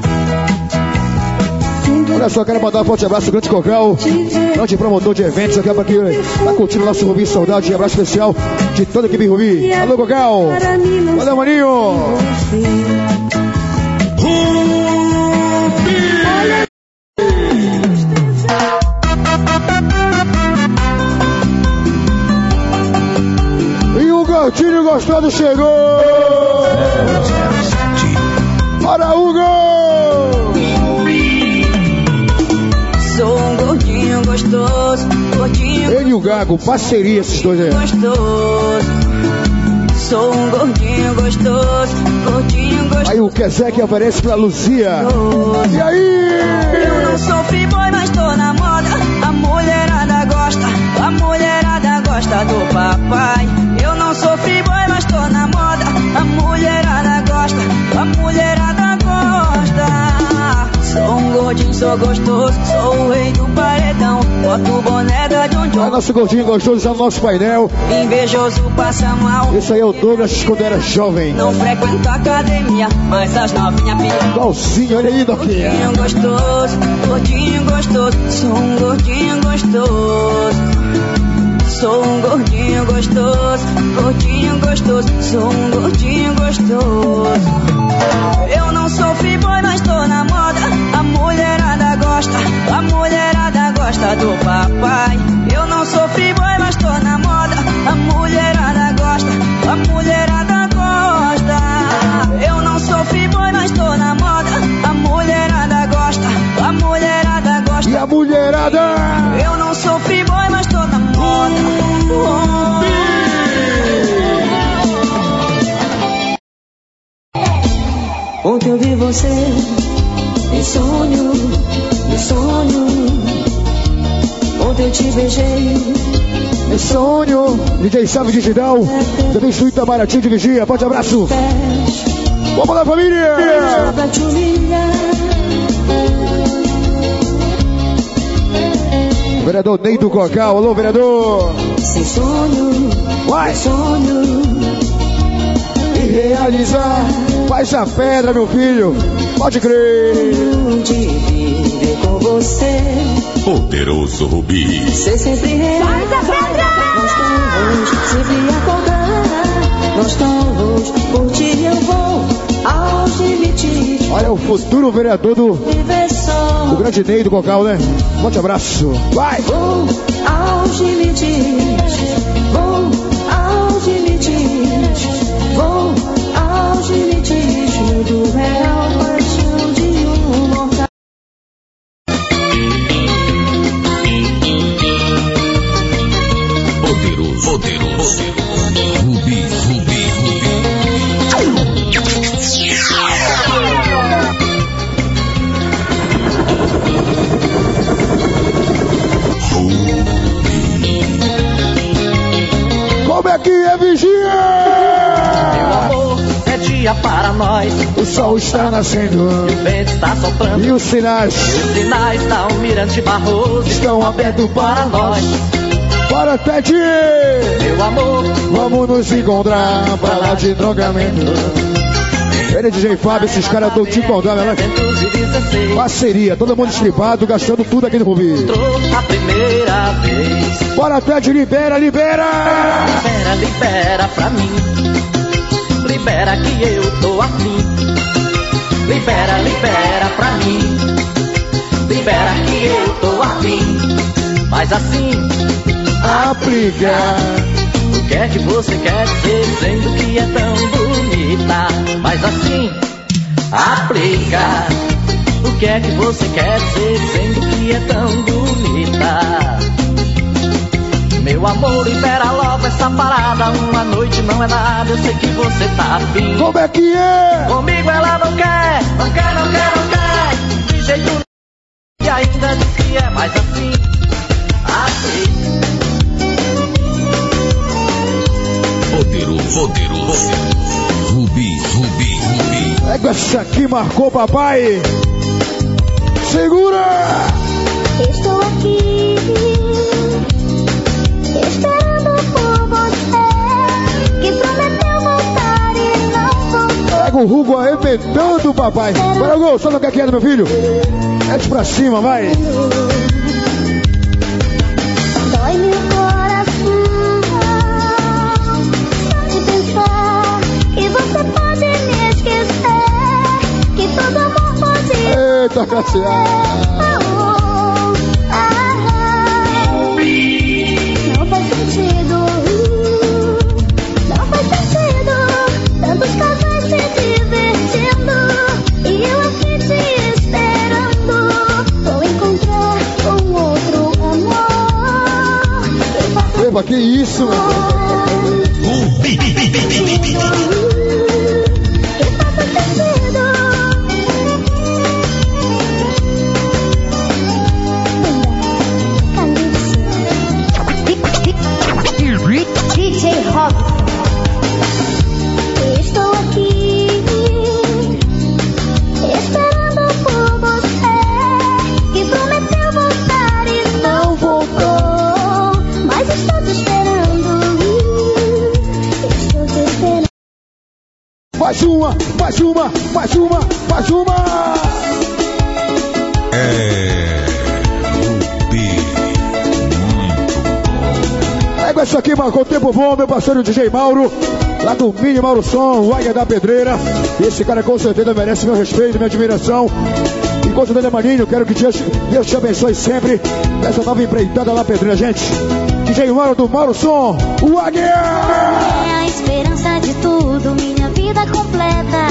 B: Olha só, quero mandar um forte abraço, grande Cocal, grande promotor de eventos, aqui aqui, tá curtindo o nosso Rubi Saudade, abraço especial de toda a equipe Rubi. Alô, Cocal, valeu, maninho. O Gordinho Gostoso chegou! Bora, Hugo!
O: Sou um gordinho gostoso, gordinho.
B: Ele e o Gago, parceria esses dois aí.
O: Gostoso. Sou um gordinho gostoso, gordinho gostoso.
B: Aí o Kezek aparece pra Luzia. E aí?
O: Eu não sou free-boy, mas tô na moda. A mulherada gosta, a mulherada gosta do papai. Eu não sou free-boy, mas tô na moda. A mulherada gosta, a mulherada gosta. Sou um gordinho, sou gostoso, sou o rei do paredão. Boto o boné da John John.
B: É nosso gordinho gostoso, é o nosso painel.
O: Invejoso passa mal.
B: Esse aí é o Douglas quando era jovem.
O: Não frequento academia, mas as novinhas piram.
B: Igualzinho, olha aí, Doquinha.
O: Gordinho gostoso, gordinho gostoso. Sou um gordinho gostoso. Sou um gordinho gostoso, gordinho gostoso. Sou um gordinho gostoso. Eu não sou free-boy, mas tô na moda. A mulherada gosta, a mulherada gosta do papai. Eu não sou free-boy, mas tô na moda. A mulherada gosta, a mulherada gosta. Eu não sou free-boy, mas tô na moda. A mulherada gosta, a mulherada gosta.
B: E a mulherada?
O: Eu não sou free-boy, mas tô na moda.
N: Ontem eu vi você em sonho, em sonho. Ontem eu te beijei,
B: em sonho. D J Salve Digital, também Suíta Itabaratinho de Vigia, forte abraço. Vamos lá, família!
N: Pra te humilhar.
B: Vereador Neito Cocal, alô, vereador.
N: Sem sonho,
B: vai,
N: sem sonho.
B: E realizar, faz a pedra, meu filho. Pode crer.
N: De viver com você.
A: Poderoso Rubi.
N: Ser sempre real.
E: Faz a pedra.
N: Nós estamos sempre a cobrar. Nós estamos, por ti eu vou aos limites.
B: Olha o futuro vereador do, do grande Ney do Cocal, né? Forte abraço. Vai!
N: Vou aos limites. Vou aos limites. Vou aos limites. Mundo real, paixão de um mortal.
B: aqui é vigia.
L: Meu amor, é dia para nós.
B: O sol está nascendo
L: E o vento está soprando.
B: e os sinais
L: E os sinais da Almirante Barroso
B: estão abertos para nós. Para Ted!
L: Meu amor,
B: vamos nos encontrar pra lá de trocamento. Ele é D J Fábio, esses caras estão te encontrando, né? Parceria, todo mundo estripado, gastando tudo aqui no Rubi.
L: A primeira vez.
B: Bora, Ted, libera, libera!
L: Libera, libera pra mim. Libera que eu tô afim. Libera, libera pra mim. Libera que eu tô afim. Mas assim,
B: aplica.
L: O que é que você quer dizer dizendo que é tão bonita? Mas assim, aplica. O que é que você quer dizer dizendo que é tão bonita? Meu amor, libera logo essa parada. Uma noite não é nada, eu sei que você tá afim.
B: Como é que é?
L: Comigo ela não quer, não quer, não quer, não quer. De jeito nenhum. E ainda diz que é mais assim. Aplica.
A: Poderoso, poderoso. Rubi, Rubi, Rubi.
B: Pega essa aqui, marcou papai. Segura!
N: Estou aqui, esperando por você, que prometeu voltar e não voltou.
B: Pega o Hugo arrebentando, papai. Bora, Gol, só não quer que é, meu filho. Mete pra cima, vai.
N: Dói-me o coração só de pensar que você pode me esquecer, que todo amor pode.
B: Eita, Cassiano.
N: Não faz sentido, não faz sentido. Tantos casais se divertindo e eu aqui te esperando. Vou encontrar um outro amor.
B: Eba, que isso, meu?
N: D J Robson. Estou aqui esperando por você, que prometeu voltar e não voltou. Mas estou te esperando, estou te esperando.
B: Mais uma, mais uma, mais uma, mais uma.
A: É Rubi.
B: Pega isso aqui, marcou tempo bom, meu parceiro D J Mauro, lá do Mini Mauro Som, o Águia da Pedreira. Esse cara com certeza merece meu respeito, minha admiração. E com certeza, maninho, quero que Deus, Deus te abençoe sempre nessa nova empreitada lá, Pedreira, gente. D J Mauro do Mauro Som, o Águia.
N: É a esperança de tudo, minha vida completa.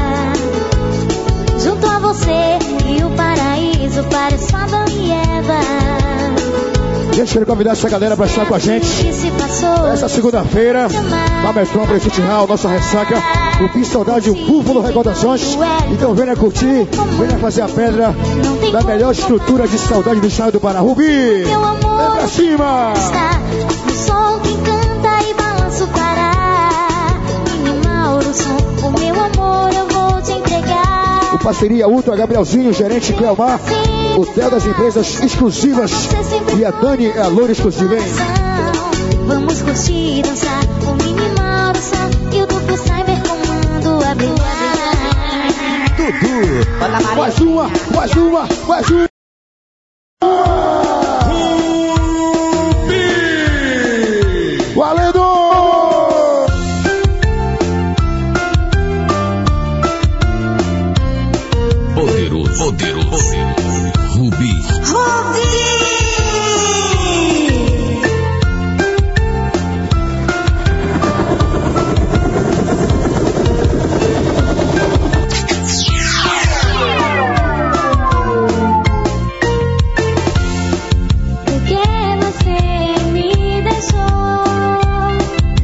N: Junto a você e o paraíso parece Adão e Eva.
B: Gente, quero convidar essa galera pra estar com a gente essa segunda-feira na Metrópole City Hall, nossa ressaca, o Bis Saudade, o Búfalo Recordações. Então venha curtir, venha fazer a pedra da melhor estrutura de saudade do estado do Pará. Rubi, vem pra cima!
N: O sol que canta e balança o Pará. Mini Mauro Som, o meu amor eu vou te entregar.
B: O parceria Ultra, Gabrielzinho, gerente Cleomar, o Theo das empresas exclusivas e a Dani é a loura exclusiva, hein?
N: Vamos curtir, dançar, o Mini Mauro Som e o duplo Cyber comando a brilhar.
B: Dudu, mais uma, mais uma, mais uma. Valendo!
A: Poderoso, poderoso, poderoso. Rubi.
N: Rubi! Porque você me deixou,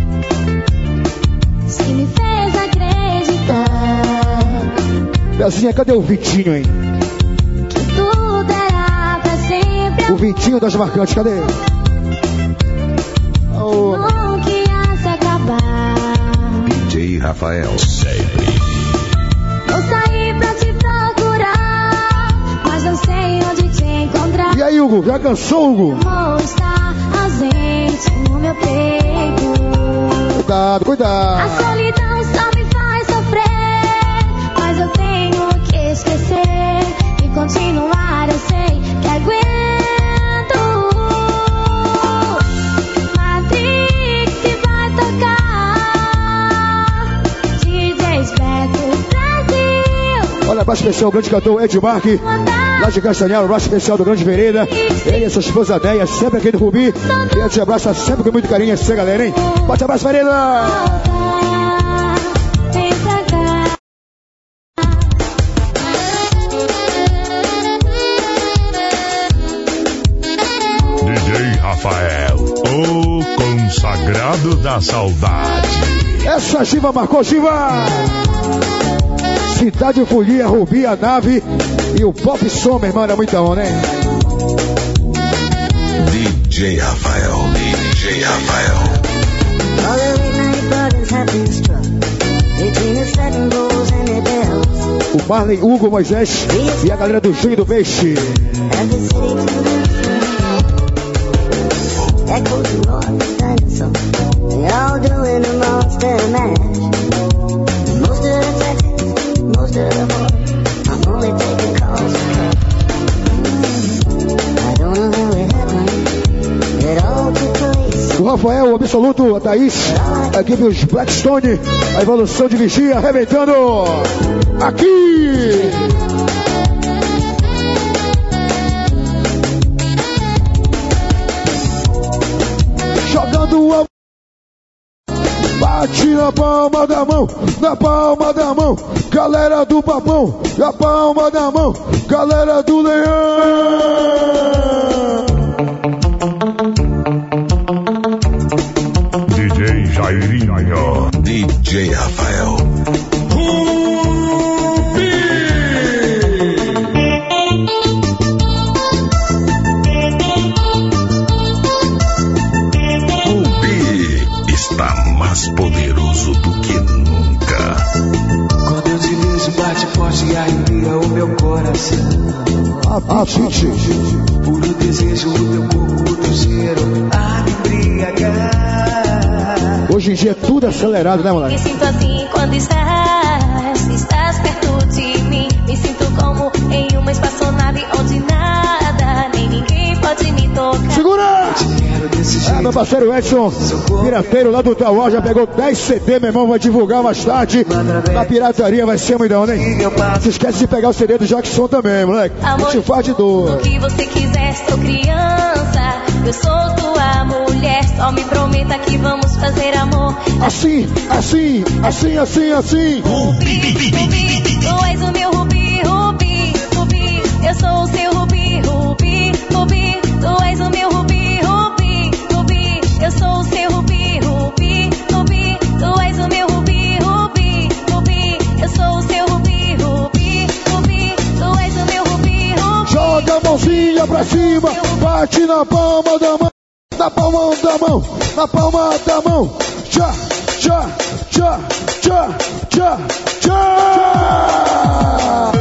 N: se me fez acreditar.
B: Belzinha, cadê o Vitinho, hein?
N: Tudo era pra sempre.
B: O Vitinho das marcantes, cadê ele? Oh.
N: Não que ia se acabar.
A: Rafael. Sempre.
N: Vou sair pra te procurar, mas não sei onde te encontrar.
B: E aí, Hugo? Já cansou, Hugo?
N: Amor está ausente no meu peito.
B: Cuidado, cuidado.
N: A solidão só me faz sofrer, mas eu tenho que esquecer e continuar. Eu sei que aguento. Matrix que vai tocar, D J Espeto Brasil.
B: Olha, abraço especial, o grande cantor Ed Mark, lá de Castanhal, abraço especial do Grande Vereda. Ele e sua esposa Deia, sempre aqui do Rubi. E a gente abraça sempre com muito carinho essa galera, hein? Forte abraço, Vereda!
N: Vem pra cá.
P: D J Rafael, o consagrado da saudade.
B: Essa Giva marcou, Giva! Cidade Folia, Rubi, a nave e o Pop Som, meu irmão, era muita onda, hein?
A: D J Rafael, D J Rafael.
C: All the late night brothers have been struck between the setting bulls and their bells.
B: O Marley, Hugo, Moisés e a galera do Junho do Peixe.
C: As the city echoes the roar of the dinosaur. They all doing a monster mash. Most of the Texans, most of the boys, I'm only taking calls. I don't know how it happened. It all took place.
B: O Rafael, o Absoluto, a Thaís, a equipe dos Blackstone, a evolução de Vigia, arrebentando aqui! Jogando a... Bate na palma da mão, na palma da mão, galera do Papão, na palma da mão, galera do Leão!
P: D J Jairinho,
A: D J Rafael. Rubi está mais poderoso do que nunca.
Q: Quando eu te vejo, bate forte e arrepia o meu coração.
B: Apetite.
Q: Puro desejo, o teu corpo, o teu cheiro, a me embriagar.
B: Hoje em dia é tudo acelerado, né, moleque?
N: Me sinto assim quando estás, estás perto de mim. Me sinto como em uma espaçonave onde nada, nem ninguém pode me tocar.
B: Segura! É, meu parceiro Edson, pirateiro lá do Tauá, já pegou dez C D, meu irmão, vai divulgar mais tarde. Na pirataria vai ser muito, hein? Não se esquece de pegar o C D do Jackson também, moleque. A gente faz de dor.
N: O que você quiser, sou criança, eu sou tua mulher. Só me prometa que vamos fazer amor.
B: Assim, assim, assim, assim, assim.
N: Rubi, Rubi, tu és o meu Rubi, Rubi, Rubi. Eu sou o seu Rubi, Rubi, Rubi. Tu és o meu Rubi, Rubi, Rubi. Eu sou o seu Rubi, Rubi, Rubi. Tu és o meu Rubi, Rubi, Rubi. Eu sou o seu Rubi, Rubi, Rubi. Tu és o meu Rubi, Rubi.
B: Joga a mãozinha pra cima, bate na palma da mão, na palma da mão, na palma da mão. Tchá, tchá, tchá, tchá, tchá, tchá.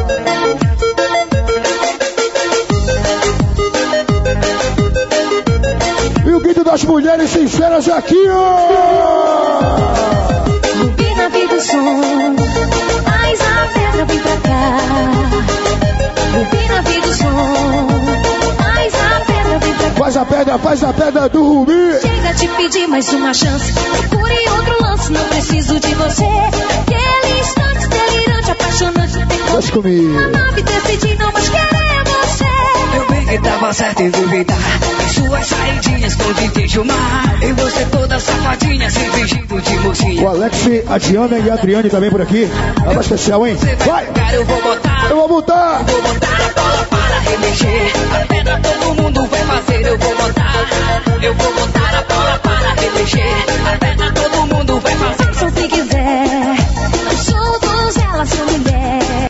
B: E o grito das mulheres sinceras aqui, ó.
N: Rubi na vida do som, mais a pedra vem pra cá. Rubi na vida do som, mais a pedra vem pra cá.
B: Faz a pedra, faz a pedra do Rubi.
N: Chega de pedir mais uma chance, procure outro lance, não preciso de você. Aquele instante delirante, apaixonante, tem
B: Deixa comigo.
N: a nave decidi não mais querer você.
Q: Eu bem que tava certo em duvidar. Suas saidinhas com de Gilmar. E você toda safadinha, se fingindo de mocinha.
B: O Alex, a Diana e a Adriane também por aqui. É uma especial, hein? Vai!
Q: Eu vou botar,
B: eu vou botar.
Q: Eu vou botar a bola para remexer. A pedra todo mundo vai fazer. Eu vou botar, eu vou botar a bola para remexer. A pedra todo mundo vai fazer.
N: Só se quiser, eu sou donzela, sou mulher.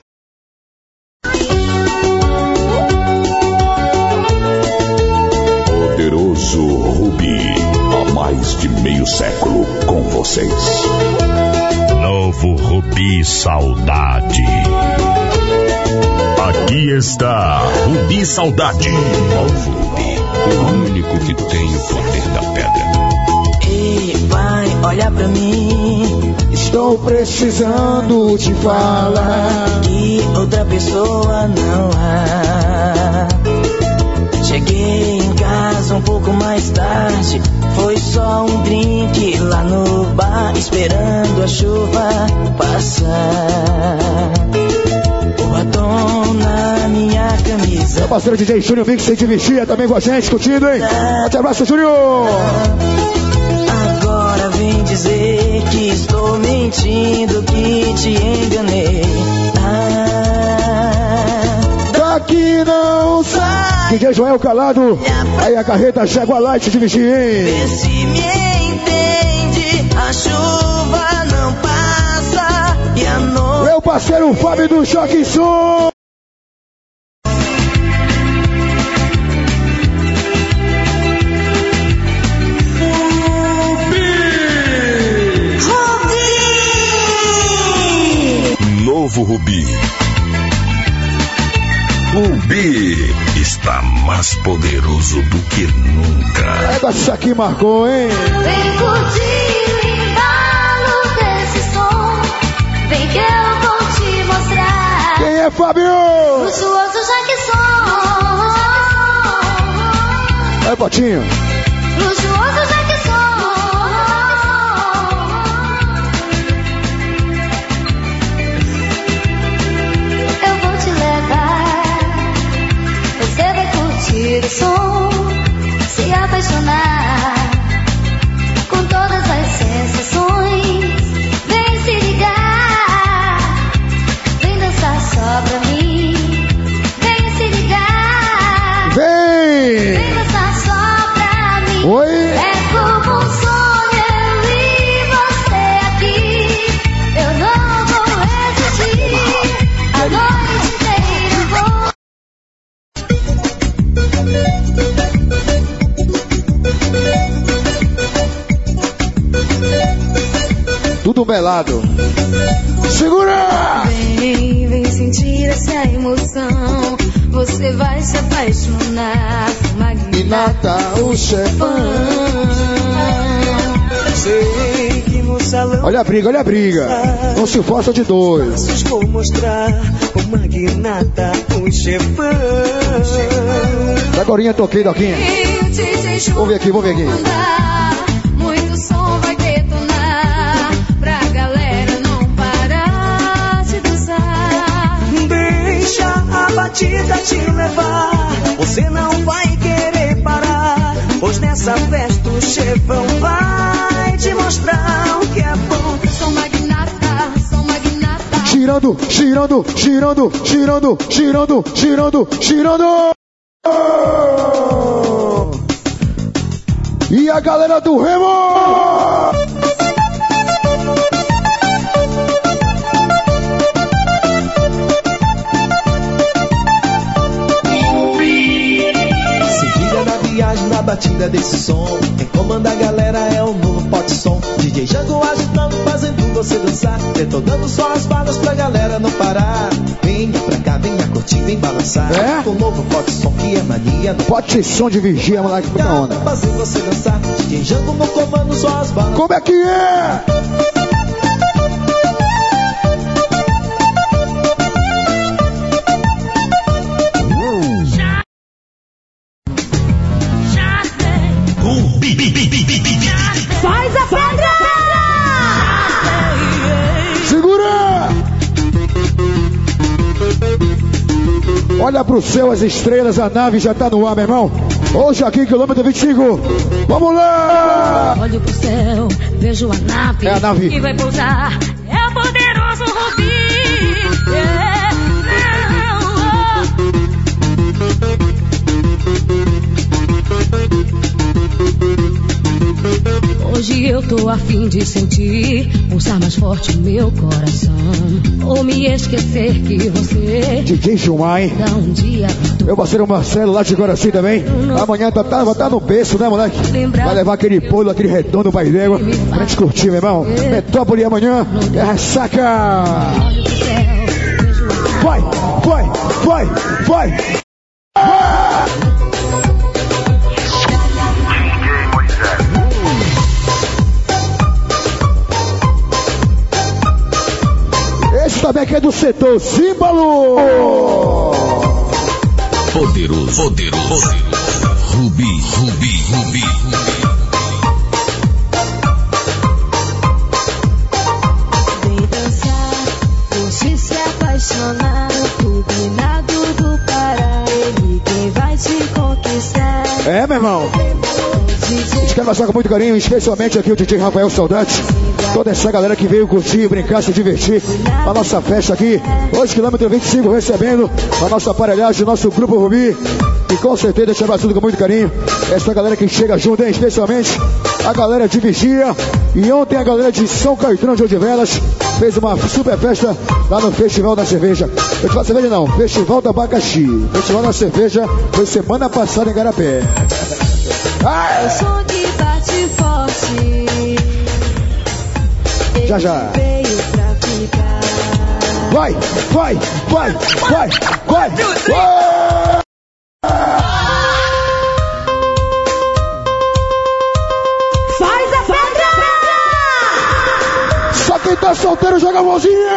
A: Poderoso Rubi, há mais de meio século com vocês.
P: Novo Rubi Saudade. Aqui está Rubi Saudade.
A: Novo Rubi, o único que tem o poder da pedra.
L: Ei, pai, olha pra mim.
B: Estou precisando te falar
L: que outra pessoa não há. Cheguei em casa um pouco mais tarde. Foi só um drink lá no bar, esperando a chuva passar. O batom na minha camisa.
B: Meu parceiro D J Júnior Mix, sem te vestir, também com a gente, curtindo, hein? Forte abraço, Júnior!
L: Agora vem dizer que estou mentindo, que te enganei. Ah,
B: daqui não sai. D J Joel Calado, aí a carreta Jaguar Light de vestir, hein?
L: Vê se me entende, a chuva não passa e a noite.
B: Meu parceiro Fábio do Choque Som.
A: Novo Rubi. Rubi está mais poderoso do que nunca.
B: É, isso aqui marcou, hein?
E: Vem curtir o embalo desse som. Vem que eu vou te mostrar.
B: Quem é Fábio?
E: Luxuoso Jaque Som.
B: Vai, Potinho.
E: Luxuoso Jaque Som. Eu vou te levar. Você vai curtir o som, se apaixonar com todas as sensações. Vem se ligar, vem dançar só pra mim. Vem se ligar,
B: vem,
E: vem dançar só pra mim.
B: Oi.
E: É como um sonho eu e você aqui. Eu não vou resistir, a noite inteira eu vou.
B: Tudo belado. Segura!
N: Vem, vem sentir essa emoção. Você vai se apaixonar.
B: Magnata, o chefão.
L: Sei que no salão.
B: Olha a briga, olha a briga. Não se força de dois.
L: Vou mostrar o magnata, o chefão.
B: Agorinha toquei, Doquinha. Vou ver aqui, vou ver aqui.
N: Muito som vai detonar pra galera não parar de dançar.
L: Deixa a batida te levar, você não vai querer parar. Pois nessa festa o chefão vai te mostrar o que é bom.
N: Sou magnata, sou magnata.
B: Girando, girando, girando, girando, girando, girando, girando. E a galera do Remo!
R: Na batida desse som, quem comanda a galera é o novo Pote Som. D J Jango agitando, fazendo você dançar, detonando só as balas pra galera não parar. Venha pra cá, venha curtir, vem balançar.
B: É?
R: Com o novo Pote Som que é mania.
B: Pote Som de vigia, moleque, muita onda.
R: Fazer você dançar, D J Jango no comando, só as balas.
B: Como é que é?
N: Faz a pedra!
B: Segura! Olha pro céu, as estrelas, a nave já tá no ar, meu irmão. Hoje aqui, quilômetro vinte e cinco. Vamos lá!
N: Olho pro céu, vejo a nave,
B: é a nave
N: que vai pousar. É o poderoso Rubi. Yeah. Hoje eu tô a fim de sentir pulsar mais forte meu coração, ou me esquecer que você
B: D J Gilmar, hein?
N: dá um dia.
B: Meu parceiro Marcelo lá de Guaraci também. Amanhã tá, tá, tá no berço, né, moleque? Vai levar aquele bolo, aquele redondo pai d'égua pra gente curtir, meu irmão. Metrópole amanhã é ressaca. Vai, vai, vai, vai. Esse também aqui é do setor Símbolo.
P: Poderoso, poderoso, poderoso. Rubi, Rubi, Rubi, Rubi.
N: Vem dançar, deixe se apaixonar. Turbinado do Pará, ele quem vai te conquistar.
B: É, meu irmão. A gente quer passar com muito carinho, especialmente aqui o D J Rafael Saudade. Toda essa galera que veio curtir, brincar, se divertir. A nossa festa aqui, hoje quilômetro vinte e cinco, recebendo a nossa aparelhagem, o nosso grupo Rubi. E com certeza deixa tudo com muito carinho. Essa galera que chega junto, hein? Especialmente a galera de Vigia. E ontem a galera de São Caetano de Odivelas fez uma super festa lá no Festival da Cerveja. Festival da Cerveja não, Festival da Abacaxi. Festival da Cerveja foi semana passada em Garapé.
N: É o som que bate forte.
B: Já, já.
N: Veio pra ficar.
B: Vai, vai, vai, vai, vai, vai.
N: Faz a pedra!
B: Só quem tá solteiro joga a mãozinha.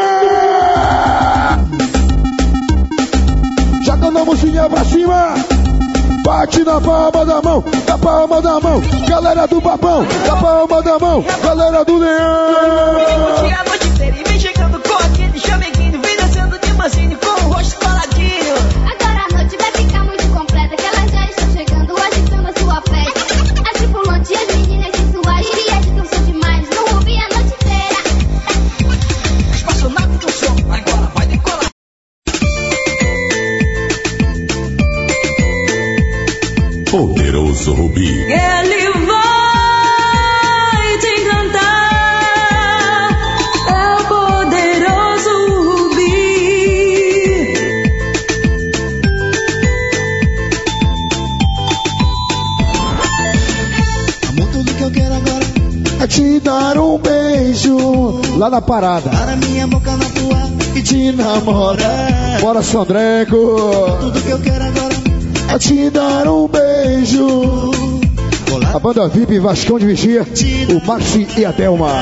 B: Jogando a mãozinha pra cima. Bate na palma da mão, na palma da mão, galera do babão, na palma da mão, galera do leão.
S: Curti a noite inteira e vem chegando com aquele chameguinho, vem descendo de mansinho com o rosto coladinho.
T: Agora a noite vai ficar muito completa, que elas já estão chegando, agitando a sua festa. As tripulantes e as meninas sensuais que agitam som demais, não ouvi a noite inteira.
S: Espaçonado do som, agora vai decolar.
P: Poderoso Rubi.
N: Ele vai te encantar, é o poderoso Rubi.
R: Amor, tudo que eu quero agora
B: É te dar um beijo lá na parada.
R: para minha boca na tua
B: E te namorar. Bora, Sandreco.
R: Tudo que eu quero agora
B: É te dar um beijo. A banda V I P Vascão de Vigia, o Maxi e a Delma.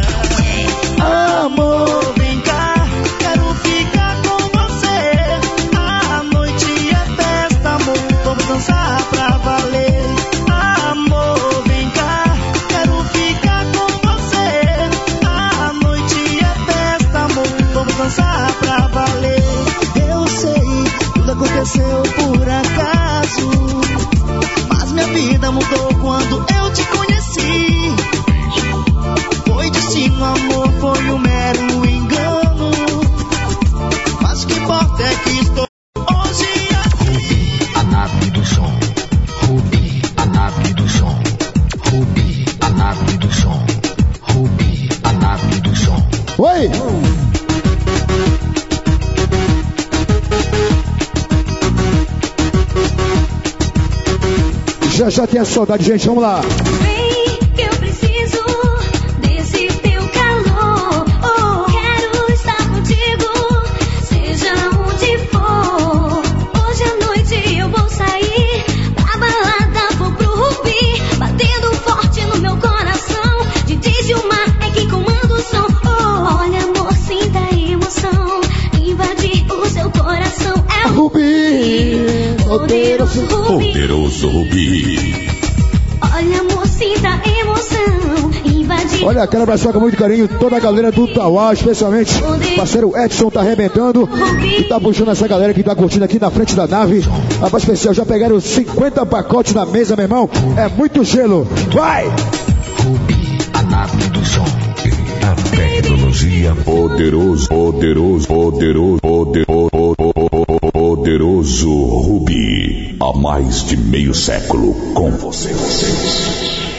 R: Amor, vem cá, quero ficar com você. A noite é festa, amor, vamos dançar pra valer. Amor, vem cá, quero ficar com você. A noite é festa, amor, vamos dançar pra valer. Eu sei, tudo aconteceu por acaso, mas minha vida mudou quando eu te conheci. Foi destino, amor, foi um mero engano, mas o que importa é que estou hoje aqui.
U: A nave do som. Rubi, a nave do som. Rubi, a nave do som. Rubi, a nave do som.
B: Oi! Já já tem a saudade, gente, vamos lá.
T: Vem que eu preciso desse teu calor. Oh, quero estar contigo, seja onde for. Hoje à noite eu vou sair pra balada, vou pro Rubi, batendo forte no meu coração. D J Gilmar é quem comanda o som. Oh, olha, amor, sinta a emoção, invadir o seu coração. É o
B: Rubi, poderoso Rubi.
P: Poderoso Rubi.
T: Olha, amor, sinta a emoção, invadir.
B: Olha, quero abraçar com muito carinho toda a galera do Tauá, especialmente o parceiro Edson tá arrebentando e tá puxando essa galera que tá curtindo aqui na frente da nave. Rapaz especial, já pegaram cinquenta pacotes na mesa, meu irmão. É muito gelo. Vai!
U: Rubi, a nave do som.
P: A tecnologia poderoso, poderoso, poderoso, poderoso, poderoso Rubi. Há mais de meio século com você.